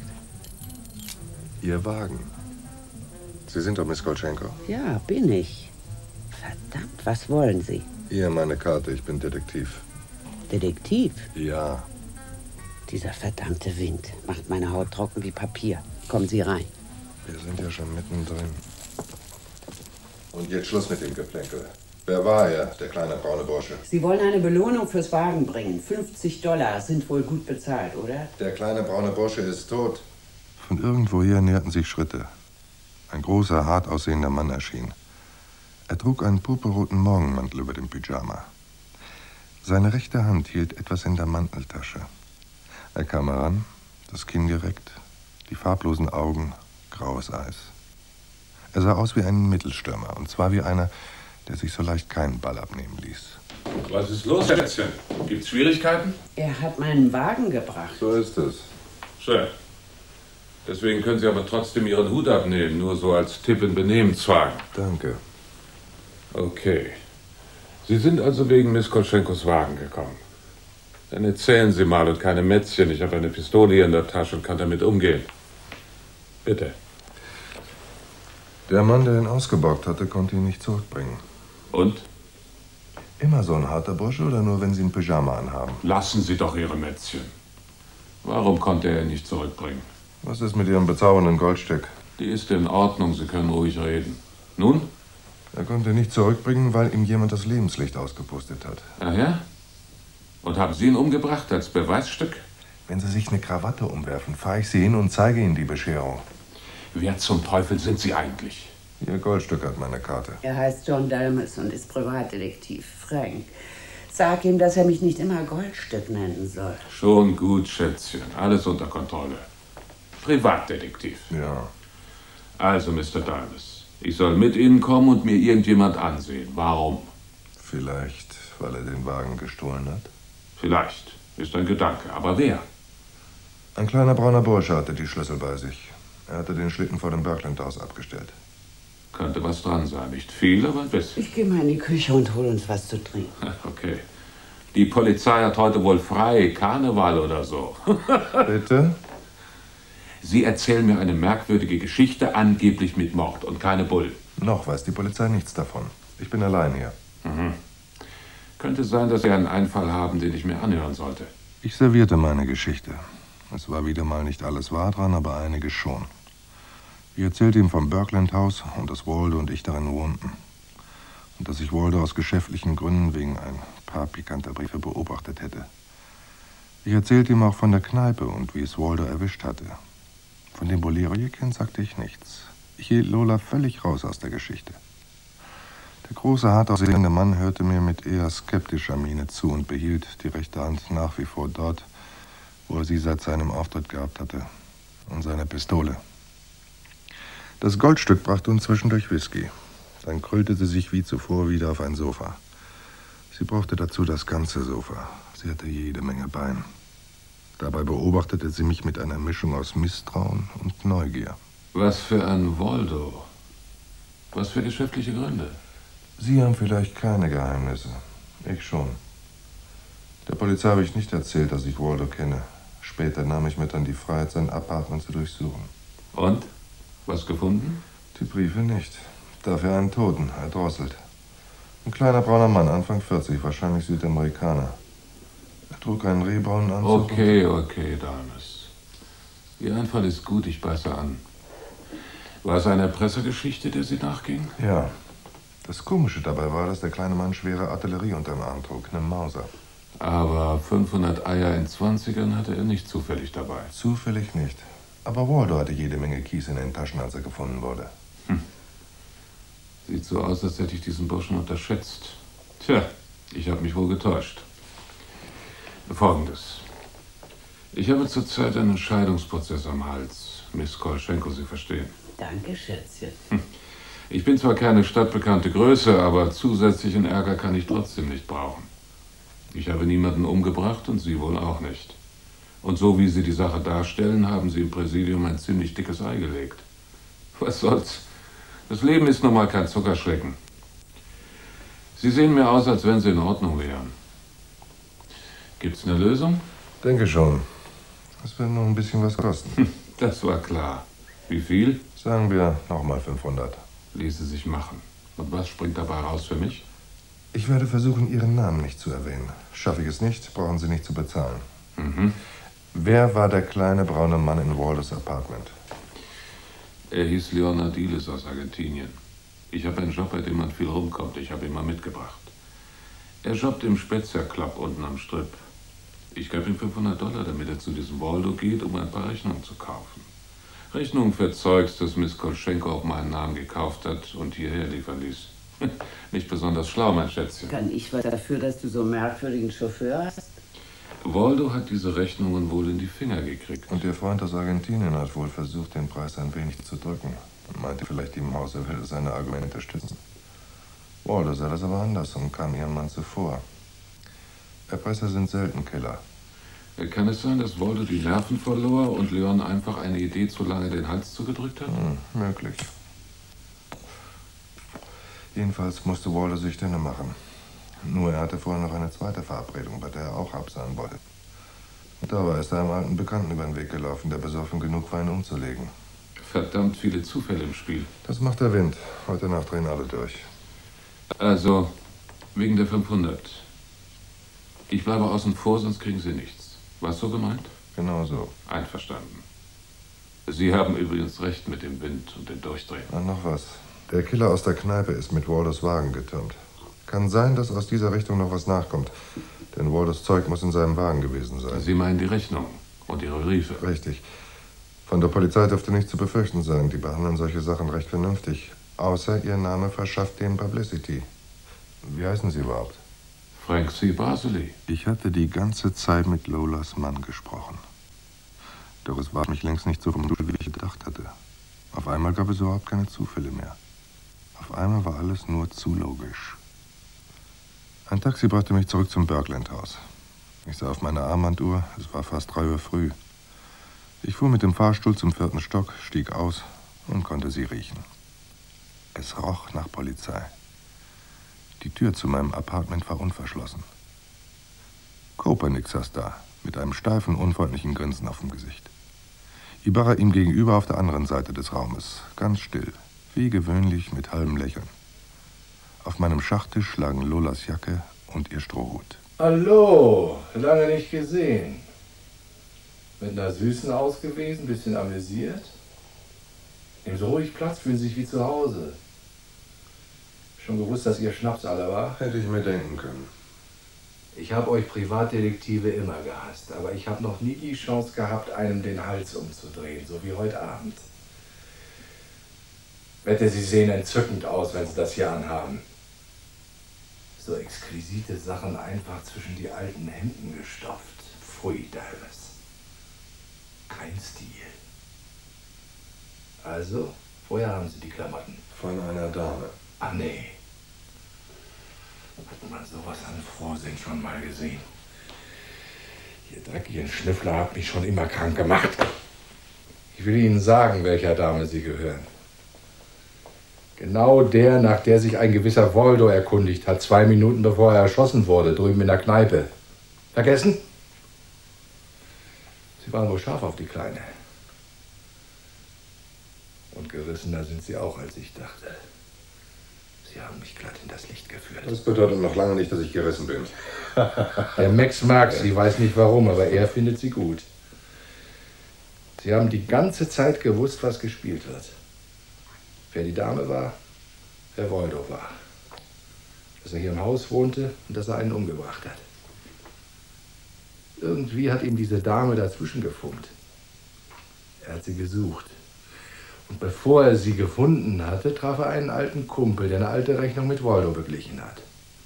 Ihr Wagen. Sie sind doch Miss Koltschenko? Ja, bin ich. Verdammt, was wollen Sie? Hier meine Karte, ich bin Detektiv. Detektiv? Ja. Dieser verdammte Wind macht meine Haut trocken wie Papier. Kommen Sie rein. Wir sind ja schon mittendrin. Und jetzt Schluss mit dem Geplänkel. Wer war er, der kleine braune Bursche? Sie wollen eine Belohnung fürs Wagen bringen. fünfzig Dollar sind wohl gut bezahlt, oder? Der kleine braune Bursche ist tot. Von irgendwoher näherten sich Schritte. Ein großer, hart aussehender Mann erschien. Er trug einen purpurroten Morgenmantel über dem Pyjama. Seine rechte Hand hielt etwas in der Manteltasche. Er kam heran, das Kinn gereckt, die farblosen Augen, graues Eis. Er sah aus wie ein Mittelstürmer, und zwar wie einer, der sich so leicht keinen Ball abnehmen ließ. Was ist los, Schätzchen? Gibt's Schwierigkeiten? Er hat meinen Wagen gebracht. So ist es. Schön. Deswegen können Sie aber trotzdem Ihren Hut abnehmen, nur so als Tipp in Benehmensfragen. Danke. Okay. Sie sind also wegen Miss Koltschenkos Wagen gekommen. Dann erzählen Sie mal und keine Mätzchen. Ich habe eine Pistole hier in der Tasche und kann damit umgehen. Bitte. Der Mann, der ihn ausgeborgt hatte, konnte ihn nicht zurückbringen. Und? Immer so ein harter Bursche oder nur, wenn Sie ein Pyjama anhaben? Lassen Sie doch Ihre Mätzchen. Warum konnte er ihn nicht zurückbringen? Was ist mit Ihrem bezaubernden Goldstück? Die ist in Ordnung, Sie können ruhig reden. Nun? Er konnte ihn nicht zurückbringen, weil ihm jemand das Lebenslicht ausgepustet hat. Ach ja? Und haben Sie ihn umgebracht als Beweisstück? Wenn Sie sich eine Krawatte umwerfen, fahre ich Sie hin und zeige Ihnen die Bescherung. Wer zum Teufel sind Sie eigentlich? Ihr Goldstück hat meine Karte. Er heißt John Dalmas und ist Privatdetektiv. Frank, sag ihm, dass er mich nicht immer Goldstück nennen soll. Schon gut, Schätzchen. Alles unter Kontrolle. Privatdetektiv. Ja. Also, Mister Dalmas, ich soll mit Ihnen kommen und mir irgendjemand ansehen. Warum? Vielleicht, weil er den Wagen gestohlen hat? Vielleicht. Ist ein Gedanke. Aber wer? Ein kleiner brauner Bursche hatte die Schlüssel bei sich. Er hatte den Schlitten vor dem Berkland-Haus abgestellt. Könnte was dran sein. Nicht viel, aber ein bisschen. Ich gehe mal in die Küche und hole uns was zu trinken. Okay. Die Polizei hat heute wohl frei. Karneval oder so. Bitte? Sie erzählen mir eine merkwürdige Geschichte, angeblich mit Mord und keine Bullen. Noch weiß die Polizei nichts davon. Ich bin allein hier. Mhm. Könnte sein, dass Sie einen Einfall haben, den ich mir anhören sollte. Ich servierte meine Geschichte. Es war wieder mal nicht alles wahr dran, aber einiges schon. Ich erzählte ihm vom Birkland-Haus und dass Waldo und ich darin wohnten. Und dass ich Waldo aus geschäftlichen Gründen wegen ein paar pikanter Briefe beobachtet hätte. Ich erzählte ihm auch von der Kneipe und wie es Waldo erwischt hatte. Von dem Bolero-Jäckchen sagte ich nichts. Ich hielt Lola völlig raus aus der Geschichte. Der große, hart aussehende Mann hörte mir mit eher skeptischer Miene zu und behielt die rechte Hand nach wie vor dort, wo er sie seit seinem Auftritt gehabt hatte, und seine Pistole. Das Goldstück brachte uns zwischendurch Whisky. Dann krüllte sie sich wie zuvor wieder auf ein Sofa. Sie brauchte dazu das ganze Sofa. Sie hatte jede Menge Bein. Dabei beobachtete sie mich mit einer Mischung aus Misstrauen und Neugier. Was für ein Waldo? Was für geschäftliche Gründe? Sie haben vielleicht keine Geheimnisse. Ich schon. Der Polizei habe ich nicht erzählt, dass ich Waldo kenne. Später nahm ich mir dann die Freiheit, sein Apartment zu durchsuchen. Und? Was gefunden? Die Briefe nicht. Dafür einen Toten, erdrosselt. Ein kleiner brauner Mann, Anfang vierzig, wahrscheinlich Südamerikaner. Er trug einen rehbraunen Anzug. Okay, okay, Dalmes. Ihr Einfall ist gut, ich beiße an. War es eine Pressegeschichte, der Sie nachging? Ja. Das Komische dabei war, dass der kleine Mann schwere Artillerie unterm Arm trug, eine Mauser. Aber fünfhundert Eier in Zwanzigern hatte er nicht zufällig dabei. Zufällig nicht. Aber Waldo hatte jede Menge Kies in den Taschen, als er gefunden wurde. Hm. Sieht so aus, als hätte ich diesen Burschen unterschätzt. Tja, ich habe mich wohl getäuscht. Folgendes. Ich habe zurzeit einen Scheidungsprozess am Hals. Miss Kolschenko, Sie verstehen. Danke, Schätzchen. Hm. Ich bin zwar keine stadtbekannte Größe, aber zusätzlichen Ärger kann ich trotzdem nicht brauchen. Ich habe niemanden umgebracht und Sie wohl auch nicht. Und so wie Sie die Sache darstellen, haben Sie im Präsidium ein ziemlich dickes Ei gelegt. Was soll's? Das Leben ist nun mal kein Zuckerschrecken. Sie sehen mir aus, als wenn Sie in Ordnung wären. Gibt's eine Lösung? Denke schon. Das wird noch ein bisschen was kosten. Das war klar. Wie viel? Sagen wir nochmal fünfhundert. Ließe sich machen. Und was springt dabei raus für mich? Ich werde versuchen, Ihren Namen nicht zu erwähnen. Schaffe ich es nicht, brauchen Sie nicht zu bezahlen. Mhm. Wer war der kleine braune Mann in Waldos Apartment? Er hieß Leonardiles aus Argentinien. Ich habe einen Job, bei dem man viel rumkommt. Ich habe ihn mal mitgebracht. Er jobbt im Spezia Club unten am Strip. Ich gab ihm fünfhundert Dollar, damit er zu diesem Waldo geht, um ein paar Rechnungen zu kaufen. Rechnungen für Zeugs, das Miss Kolschenko auf meinen Namen gekauft hat und hierher liefern ließ. Nicht besonders schlau, mein Schätzchen. Kann ich was dafür, dass du so einen merkwürdigen Chauffeur hast? Waldo hat diese Rechnungen wohl in die Finger gekriegt. Und Ihr Freund aus Argentinien hat wohl versucht, den Preis ein wenig zu drücken. Und meinte vielleicht im Haus, er würde seine Argumente stützen. Waldo sah das aber anders und kam Ihrem Mann zuvor. Erpresser sind selten Killer. Kann es sein, dass Waldo die Nerven verlor und Leon einfach eine Idee zu lange den Hals zugedrückt hat? Hm, möglich. Jedenfalls musste Waldo sich dünne machen. Nur er hatte vorher noch eine zweite Verabredung, bei der er auch absagen wollte. Und dabei ist er einem alten Bekannten über den Weg gelaufen, der besoffen genug war, ihn umzulegen. Verdammt viele Zufälle im Spiel. Das macht der Wind. Heute Nacht drehen alle durch. Also, wegen der fünfhundert. Ich bleibe außen vor, sonst kriegen Sie nichts. War's so gemeint? Genau so. Einverstanden. Sie haben übrigens recht mit dem Wind und dem Durchdrehen. Na, noch was. Der Killer aus der Kneipe ist mit Waldos Wagen getürmt. Kann sein, dass aus dieser Richtung noch was nachkommt. Denn Waldos Zeug muss in seinem Wagen gewesen sein. Sie meinen die Rechnung und Ihre Briefe? Richtig. Von der Polizei dürfte nichts zu befürchten sein. Die behandeln solche Sachen recht vernünftig. Außer Ihr Name verschafft denen Publicity. Wie heißen Sie überhaupt? Frank C. Basili. Ich hatte die ganze Zeit mit Lolas Mann gesprochen. Doch es war mich längst nicht so vom Dusche, wie ich gedacht hatte. Auf einmal gab es überhaupt keine Zufälle mehr. Auf einmal war alles nur zu logisch. Ein Taxi brachte mich zurück zum Birkland-Haus. Ich sah auf meine Armbanduhr, es war fast drei Uhr früh. Ich fuhr mit dem Fahrstuhl zum vierten Stock, stieg aus und konnte sie riechen. Es roch nach Polizei. Die Tür zu meinem Apartment war unverschlossen. Kopernik saß da, mit einem steifen, unfreundlichen Grinsen auf dem Gesicht. Ibarra ihm gegenüber auf der anderen Seite des Raumes, ganz still, wie gewöhnlich mit halbem Lächeln. Auf meinem Schachtisch lagen Lolas Jacke und ihr Strohhut. Hallo, lange nicht gesehen. Mit einer Süßen aus gewesen, bisschen amüsiert. Nehmen Sie ruhig Platz, fühlen Sie sich wie zu Hause. Schon gewusst, dass Ihr Schnaps alle war? Hätte ich mir denken können. Ich habe euch Privatdetektive immer gehasst, aber ich habe noch nie die Chance gehabt, einem den Hals umzudrehen, so wie heute Abend. Wette, Sie sehen entzückend aus, wenn Sie das hier anhaben. So exquisite Sachen einfach zwischen die alten Hemden gestopft. Pfui, Dallas. Kein Stil. Also, woher haben Sie die Klamotten? Von einer Dame. Ach nee. Hat man sowas an Frohsinn schon mal gesehen? Ihr dreckigen Schnüffler habt mich schon immer krank gemacht. Ich will Ihnen sagen, welcher Dame Sie gehören. Genau der, nach der sich ein gewisser Waldo erkundigt hat, zwei Minuten bevor er erschossen wurde, drüben in der Kneipe. Vergessen? Sie waren wohl scharf auf die Kleine. Und gerissener sind Sie auch, als ich dachte. Sie haben mich glatt in das Licht geführt. Das bedeutet noch lange nicht, dass ich gerissen bin. Der Max mag Sie, weiß nicht warum, aber er findet Sie gut. Sie haben die ganze Zeit gewusst, was gespielt wird. Wer die Dame war, wer Waldo war. Dass er hier im Haus wohnte und dass er einen umgebracht hat. Irgendwie hat ihm diese Dame dazwischen gefunkt. Er hat sie gesucht. Und bevor er sie gefunden hatte, traf er einen alten Kumpel, der eine alte Rechnung mit Waldo beglichen hat.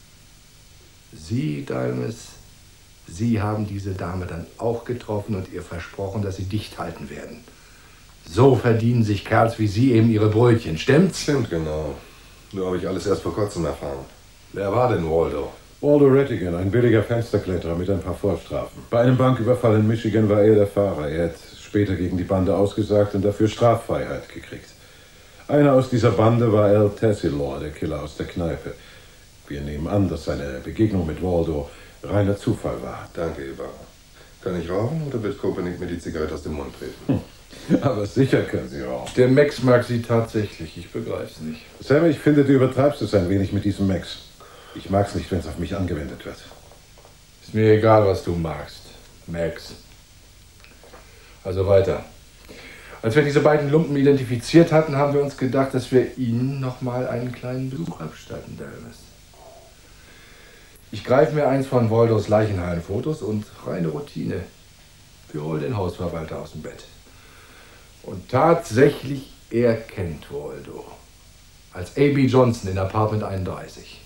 Sie, Dalmes, Sie haben diese Dame dann auch getroffen und ihr versprochen, dass Sie dicht halten werden. So verdienen sich Kerls wie Sie eben ihre Brötchen, stimmt's? Stimmt, genau. Nur habe ich alles erst vor kurzem erfahren. Wer war denn Waldo? Waldo Rattigan, ein billiger Fensterkletterer mit ein paar Vorstrafen. Bei einem Banküberfall in Michigan war er der Fahrer. Er hat später gegen die Bande ausgesagt und dafür Straffreiheit gekriegt. Einer aus dieser Bande war Al Tassilor, der Killer aus der Kneipe. Wir nehmen an, dass seine Begegnung mit Waldo reiner Zufall war. Danke, Ibarra. Kann ich rauchen oder wird Kopernik mir die Zigarette aus dem Mund treten? Hm. Aber sicher können Sie rauchen. Der Max mag Sie tatsächlich, ich begreif's nicht. Sam, ich finde, du übertreibst es ein wenig mit diesem Max. Ich mag's nicht, wenn es auf mich angewendet wird. Ist mir egal, was du magst, Max. Also weiter. Als wir diese beiden Lumpen identifiziert hatten, haben wir uns gedacht, dass wir Ihnen noch mal einen kleinen Besuch abstatten, Dallas. Ich greife mir eins von Waldos Leichenhallenfotos und reine Routine. Wir holen den Hausverwalter aus dem Bett. Und tatsächlich, er kennt Waldo. Als A B Johnson in Apartment einunddreißig.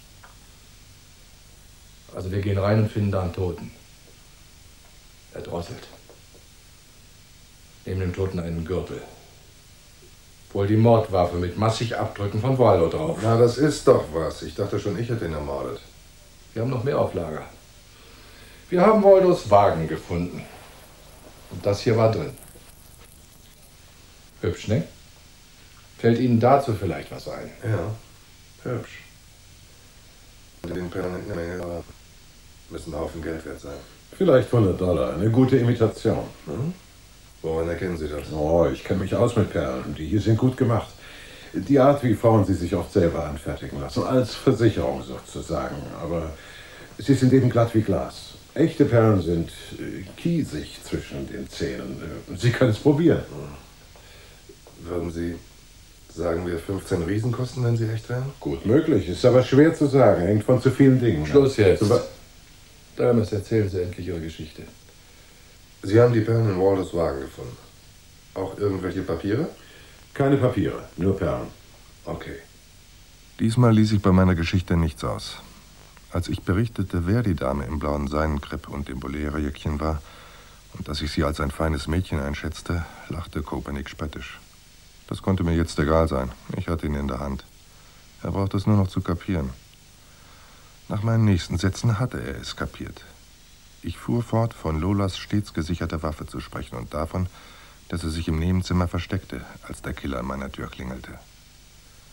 Also wir gehen rein und finden da einen Toten. Er drosselt. Neben dem Toten einen Gürtel. Wohl die Mordwaffe mit massig Abdrücken von Waldo drauf. Na, das ist doch was. Ich dachte schon, ich hätte ihn ermordet. Wir haben noch mehr auf Lager. Wir haben Waldos Wagen gefunden. Und das hier war drin. Hübsch, ne? Fällt Ihnen dazu vielleicht was ein? Ja, hübsch. Den Perlen eine Menge, aber müssen ein Haufen Geld wert sein. Vielleicht hundert Dollar. Eine gute Imitation. Hm? Woran erkennen Sie das? Oh, ich kenne mich aus mit Perlen. Die hier sind gut gemacht. Die Art, wie Frauen sie sich oft selber anfertigen lassen. Als Versicherung sozusagen. Aber sie sind eben glatt wie Glas. Echte Perlen sind äh, kiesig zwischen den Zähnen. Sie können es probieren. Hm. Würden Sie, sagen wir, fünfzehn Riesen kosten, wenn Sie recht wären? Gut möglich. Ist aber schwer zu sagen. Hängt von zu vielen Dingen. Schluss jetzt. Damals erzählen Sie endlich Ihre Geschichte. Sie haben die Perlen in Waldos Wagen gefunden. Auch irgendwelche Papiere? Keine Papiere, nur Perlen. Okay. Diesmal ließ ich bei meiner Geschichte nichts aus. Als ich berichtete, wer die Dame im blauen Seidenkrepp und dem Bolero-Jäckchen war und dass ich sie als ein feines Mädchen einschätzte, lachte Kopernik spöttisch. Das konnte mir jetzt egal sein. Ich hatte ihn in der Hand. Er brauchte es nur noch zu kapieren. Nach meinen nächsten Sätzen hatte er es kapiert. Ich fuhr fort, von Lolas stets gesicherter Waffe zu sprechen und davon, dass er sich im Nebenzimmer versteckte, als der Killer an meiner Tür klingelte.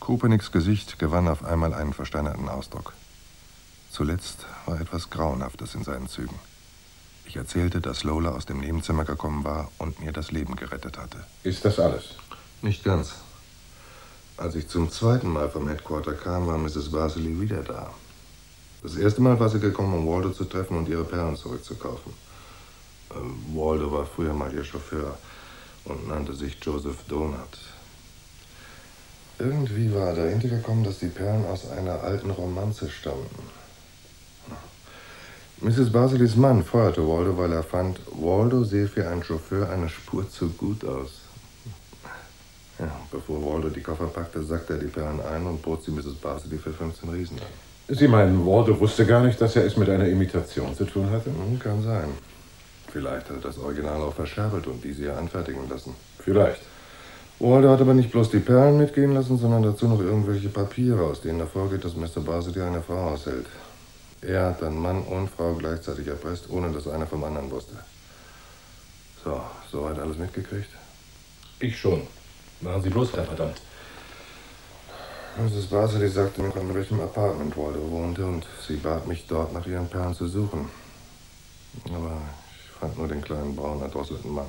Kopeniks Gesicht gewann auf einmal einen versteinerten Ausdruck. Zuletzt war etwas Grauenhaftes in seinen Zügen. Ich erzählte, dass Lola aus dem Nebenzimmer gekommen war und mir das Leben gerettet hatte. Ist das alles? Nicht ganz. Als ich zum zweiten Mal vom Headquarter kam, war Misses Basili wieder da. Das erste Mal war sie gekommen, um Waldo zu treffen und ihre Perlen zurückzukaufen. Äh, Waldo war früher mal ihr Chauffeur und nannte sich Joseph Donut. Irgendwie war er dahinter gekommen, dass die Perlen aus einer alten Romanze stammten. Misses Basilis Mann feuerte Waldo, weil er fand, Waldo sehe für einen Chauffeur eine Spur zu gut aus. Ja, bevor Waldo die Koffer packte, sackte er die Perlen ein und bot sie Misses Basili für fünfzehn Riesen an. Sie meinen, Waldo wusste gar nicht, dass er es mit einer Imitation zu tun hatte? Hm, kann sein. Vielleicht hat er das Original auch verscherbelt und diese ja anfertigen lassen. Vielleicht. Waldo hat aber nicht bloß die Perlen mitgehen lassen, sondern dazu noch irgendwelche Papiere, aus denen hervorgeht, dass Mister Basili eine Frau aushält. Er hat dann Mann und Frau gleichzeitig erpresst, ohne dass einer vom anderen wusste. So, soweit alles mitgekriegt? Ich schon. Machen Sie bloß weiter, verdammt. Misses Basili sagte mir, in welchem Apartment Waldo wohnte und sie bat mich, dort nach ihren Perlen zu suchen. Aber ich fand nur den kleinen, braun erdrosselten Mann.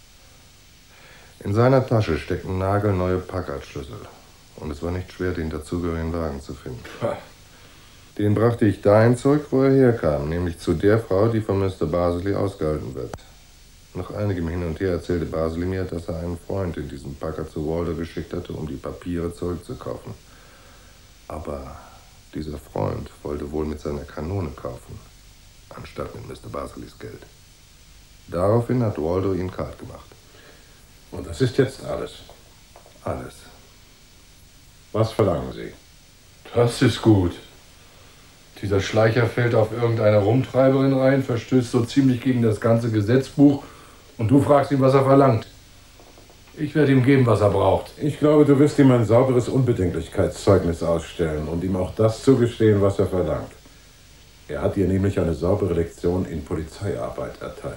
In seiner Tasche steckten nagelneue Packardschlüssel. Und es war nicht schwer, den dazugehörigen Wagen zu finden. Den brachte ich dahin zurück, wo er herkam, nämlich zu der Frau, die von Mister Basili ausgehalten wird. Nach einigem Hin und Her erzählte Basili mir, dass er einen Freund in diesen Packard zu Waldo geschickt hatte, um die Papiere zurückzukaufen. Aber dieser Freund wollte wohl mit seiner Kanone kaufen, anstatt mit Mister Basilis Geld. Daraufhin hat Waldo ihn kalt gemacht. Und das ist jetzt alles? Alles. Was verlangen Sie? Das ist gut. Dieser Schleicher fällt auf irgendeine Rumtreiberin rein, verstößt so ziemlich gegen das ganze Gesetzbuch und du fragst ihn, was er verlangt. Ich werde ihm geben, was er braucht. Ich glaube, du wirst ihm ein sauberes Unbedenklichkeitszeugnis ausstellen und ihm auch das zugestehen, was er verlangt. Er hat dir nämlich eine saubere Lektion in Polizeiarbeit erteilt.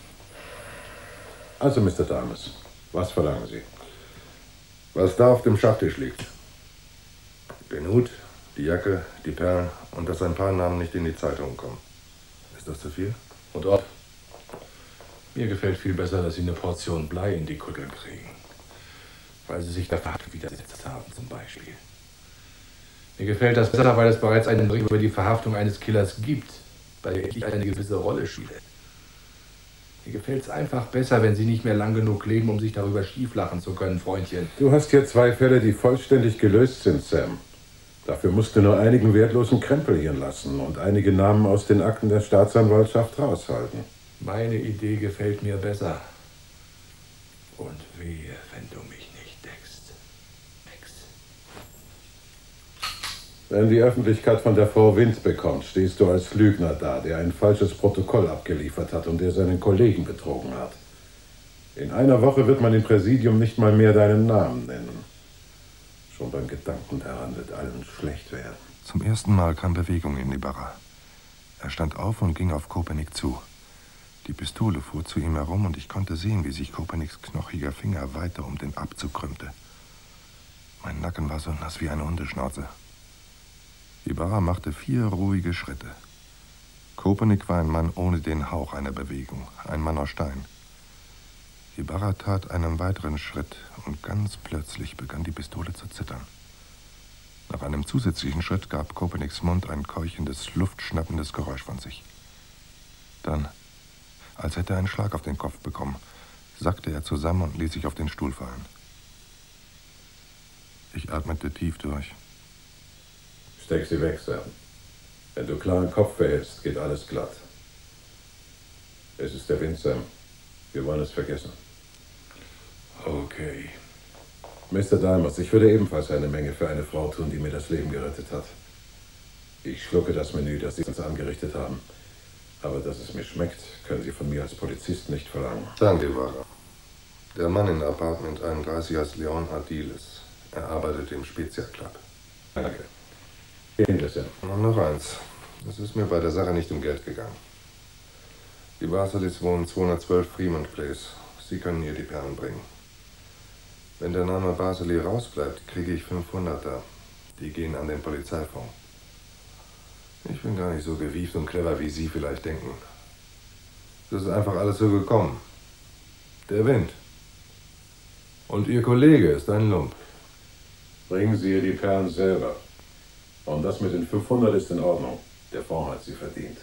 Also, Mister Dames, was verlangen Sie? Was da auf dem Schachtisch liegt. Den Hut, die Jacke, die Perlen und dass ein paar Namen nicht in die Zeitung kommen. Ist das zu viel? Und ob? Mir gefällt viel besser, dass Sie eine Portion Blei in die Kutteln kriegen. Weil Sie sich der Verhaftung widersetzt haben, zum Beispiel. Mir gefällt das besser, weil es bereits einen Bericht über die Verhaftung eines Killers gibt, bei der ich eine gewisse Rolle spiele. Mir gefällt es einfach besser, wenn Sie nicht mehr lang genug leben, um sich darüber schieflachen zu können, Freundchen. Du hast hier zwei Fälle, die vollständig gelöst sind, Sam. Dafür musst du nur einigen wertlosen Krempel hier lassen und einige Namen aus den Akten der Staatsanwaltschaft raushalten. Meine Idee gefällt mir besser. Und wehe, wenn du mich nicht deckst. Nix. Wenn die Öffentlichkeit von der Frau Wind bekommt, stehst du als Lügner da, der ein falsches Protokoll abgeliefert hat und der seinen Kollegen betrogen hat. In einer Woche wird man im Präsidium nicht mal mehr deinen Namen nennen. Schon beim Gedanken daran wird allen schlecht werden. Zum ersten Mal kam Bewegung in Ibarra. Er stand auf und ging auf Kopenik zu. Die Pistole fuhr zu ihm herum und ich konnte sehen, wie sich Kopeniks knochiger Finger weiter um den Abzug krümmte. Mein Nacken war so nass wie eine Hundeschnauze. Ibarra machte vier ruhige Schritte. Kopenik war ein Mann ohne den Hauch einer Bewegung, ein Mann aus Stein. Ibarra tat einen weiteren Schritt und ganz plötzlich begann die Pistole zu zittern. Nach einem zusätzlichen Schritt gab Kopeniks Mund ein keuchendes, luftschnappendes Geräusch von sich. Dann, als hätte er einen Schlag auf den Kopf bekommen, sackte er zusammen und ließ sich auf den Stuhl fallen. Ich atmete tief durch. Steck sie weg, Sam. Wenn du klaren Kopf behältst, geht alles glatt. Es ist der Wind, Sam. Wir wollen es vergessen. Okay. Mister Dalmas, ich würde ebenfalls eine Menge für eine Frau tun, die mir das Leben gerettet hat. Ich schlucke das Menü, das Sie uns angerichtet haben. Aber dass es mir schmeckt, können Sie von mir als Polizist nicht verlangen. Danke, Ibarra. Der Mann in Apartment einunddreißig heißt Leon Ardiles. Er arbeitet im Spezia Club. Danke. Gehen wir, Sam. Und noch eins. Es ist mir bei der Sache nicht um Geld gegangen. Die Basilis wohnen zweihundertzwölf Fremont Place. Sie können ihr die Perlen bringen. Wenn der Name Baseli rausbleibt, kriege ich fünfhunderter. Die gehen an den Polizeifonds. Ich bin gar nicht so gewieft und clever, wie Sie vielleicht denken. Das ist einfach alles so gekommen. Der Wind. Und Ihr Kollege ist ein Lump. Bringen Sie ihr die Perlen selber. Und das mit den fünfhundert ist in Ordnung. Der Fonds hat sie verdient.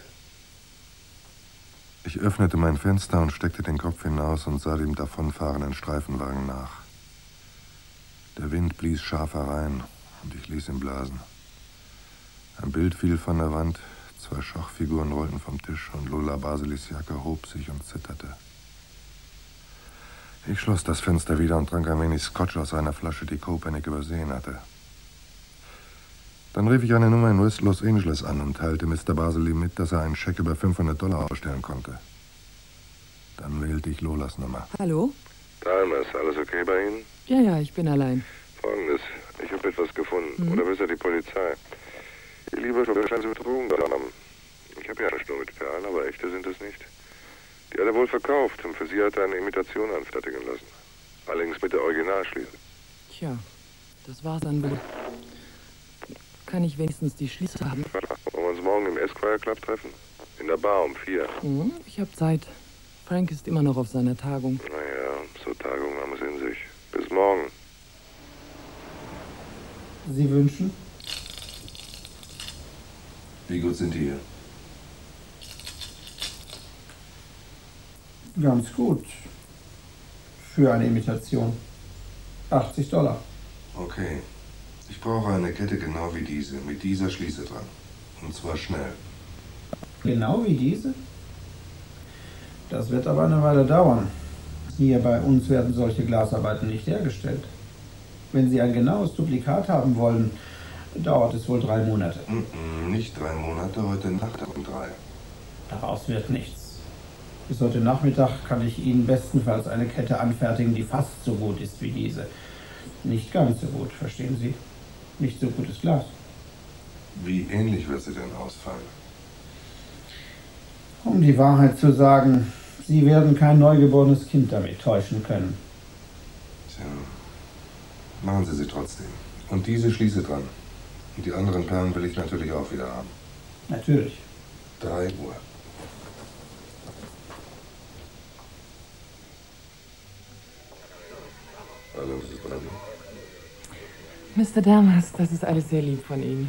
Ich öffnete mein Fenster und steckte den Kopf hinaus und sah dem davonfahrenden Streifenwagen nach. Der Wind blies scharf herein und ich ließ ihn blasen. Ein Bild fiel von der Wand, zwei Schachfiguren rollten vom Tisch und Lola Baselis Jacke hob sich und zitterte. Ich schloss das Fenster wieder und trank ein wenig Scotch aus einer Flasche, die Kopenik übersehen hatte. Dann rief ich eine Nummer in West Los Angeles an und teilte Mister Baseli mit, dass er einen Scheck über fünfhundert Dollar ausstellen konnte. Dann wählte ich Lolas Nummer. Hallo? Dalmas, alles okay bei Ihnen? Ja, ja, ich bin allein. Folgendes, ich habe etwas gefunden. Mhm. Oder besser die Polizei. Ihr lieber Schwester scheint sie betrogen zu haben. Ich habe ja eine Schnur mit Perlen, aber echte sind es nicht. Die hat er wohl verkauft und für sie hat er eine Imitation anfertigen lassen. Allerdings mit der Originalschließe. Tja, das war's dann wohl. Kann ich wenigstens die Schließe haben? Wollen wir uns morgen im Esquire Club treffen? In der Bar um vier. Mhm, ich habe Zeit. Frank ist immer noch auf seiner Tagung. Naja, so Tagungen haben es in sich. Bis morgen. Sie wünschen? Wie gut sind die hier? Ganz gut. Für eine Imitation. achtzig Dollar. Okay. Ich brauche eine Kette genau wie diese, mit dieser Schließe dran. Und zwar schnell. Genau wie diese? Das wird aber eine Weile dauern. Hier bei uns werden solche Glasarbeiten nicht hergestellt. Wenn Sie ein genaues Duplikat haben wollen, dauert es wohl drei Monate. Mm-mm, nicht drei Monate, heute Nacht um drei. Daraus wird nichts. Bis heute Nachmittag kann ich Ihnen bestenfalls eine Kette anfertigen, die fast so gut ist wie diese. Nicht ganz so gut, verstehen Sie? Nicht so gutes Glas. Wie ähnlich wird sie denn ausfallen? Um die Wahrheit zu sagen, Sie werden kein neugeborenes Kind damit täuschen können. Tja, machen Sie sie trotzdem. Und diese Schließe dran. Und die anderen Perlen will ich natürlich auch wieder haben. Natürlich. Drei Uhr. Hallo, Misses Bradley. Mister Damas, das ist alles sehr lieb von Ihnen.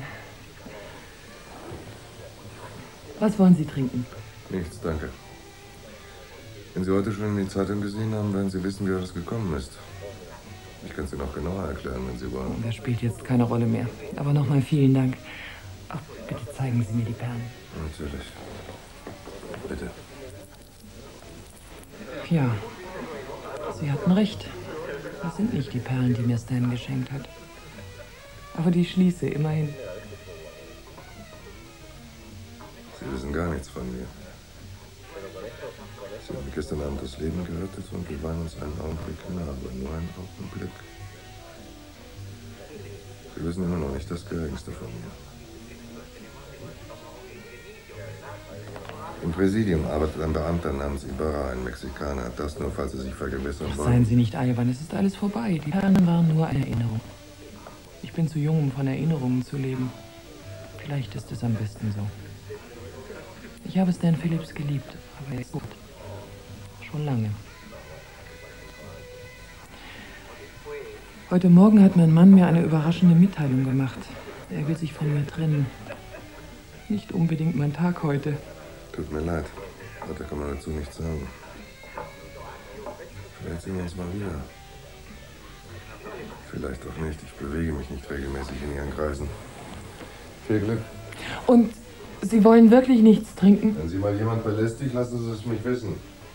Was wollen Sie trinken? Nichts, danke. Wenn Sie heute schon in die Zeitung gesehen haben, werden Sie wissen, wie das gekommen ist. Ich kann es Ihnen noch genauer erklären, wenn Sie wollen. Das spielt jetzt keine Rolle mehr. Aber nochmal vielen Dank. Ach, bitte zeigen Sie mir die Perlen. Natürlich. Bitte. Ja, Sie hatten recht. Das sind nicht die Perlen, die mir Stan geschenkt hat. Aber die Schließe, immerhin. Sie wissen gar nichts von mir. Sie haben gestern Abend das Leben gerettet und wir waren uns einen Augenblick nah, aber nur einen Augenblick. Sie wissen immer noch nicht das Geringste von mir. Im Präsidium arbeitet ein Beamter namens Ibarra, ein Mexikaner. Das nur, falls Sie sich vergewissern wollen. Seien Sie nicht albern, es ist alles vorbei. Die Perlen waren nur eine Erinnerung. Ich bin zu jung, um von Erinnerungen zu leben. Vielleicht ist es am besten so. Ich habe Stan Phillips geliebt, aber er ist tot. Schon lange. Heute Morgen hat mein Mann mir eine überraschende Mitteilung gemacht. Er will sich von mir trennen. Nicht unbedingt mein Tag heute. Tut mir leid. Heute kann man dazu nichts sagen. Vielleicht sehen wir uns mal wieder. Vielleicht auch nicht. Ich bewege mich nicht regelmäßig in Ihren Kreisen. Viel Glück. Und Sie wollen wirklich nichts trinken? Wenn Sie mal jemand belästigt, lassen Sie es mich wissen.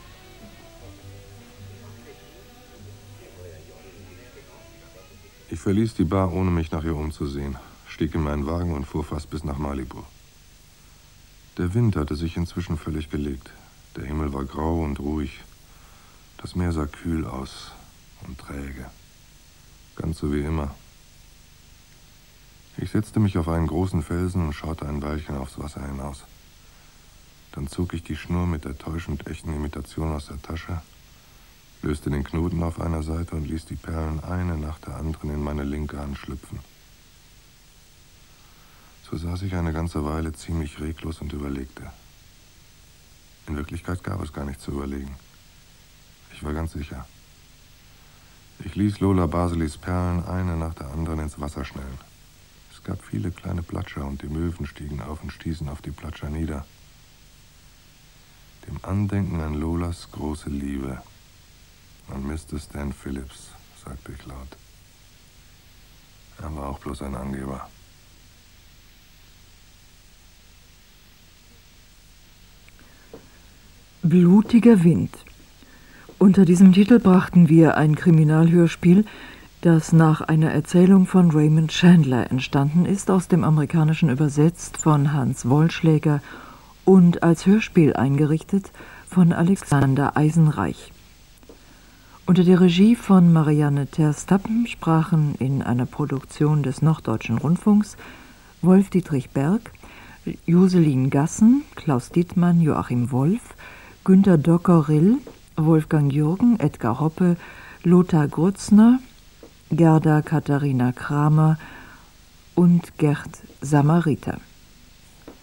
Ich verließ die Bar, ohne mich nach ihr umzusehen, stieg in meinen Wagen und fuhr fast bis nach Malibu. Der Wind hatte sich inzwischen völlig gelegt. Der Himmel war grau und ruhig. Das Meer sah kühl aus und träge. Ganz so wie immer. Ich setzte mich auf einen großen Felsen und schaute ein Weilchen aufs Wasser hinaus. Dann zog ich die Schnur mit der täuschend echten Imitation aus der Tasche, löste den Knoten auf einer Seite und ließ die Perlen eine nach der anderen in meine linke Hand schlüpfen. So saß ich eine ganze Weile ziemlich reglos und überlegte. In Wirklichkeit gab es gar nichts zu überlegen. Ich war ganz sicher. Ich ließ Lola Baselis Perlen eine nach der anderen ins Wasser schnellen. Es gab viele kleine Platscher und die Möwen stiegen auf und stießen auf die Platscher nieder. Dem Andenken an Lolas große Liebe. An Mister Stan Phillips, sagte ich laut. Er war auch bloß ein Angeber. Blutiger Wind. Unter diesem Titel brachten wir ein Kriminalhörspiel, das nach einer Erzählung von Raymond Chandler entstanden ist, aus dem Amerikanischen übersetzt von Hans Wollschläger und als Hörspiel eingerichtet von Alexander Eisenreich. Unter der Regie von Marianne Terstappen sprachen in einer Produktion des Norddeutschen Rundfunks Wolf-Dietrich Berg, Joselin Gassen, Klaus Dittmann, Joachim Wolf, Günter Docker-Rill, Wolfgang Jürgen, Edgar Hoppe, Lothar Grützner, Gerda Katharina Kramer und Gerd Samariter.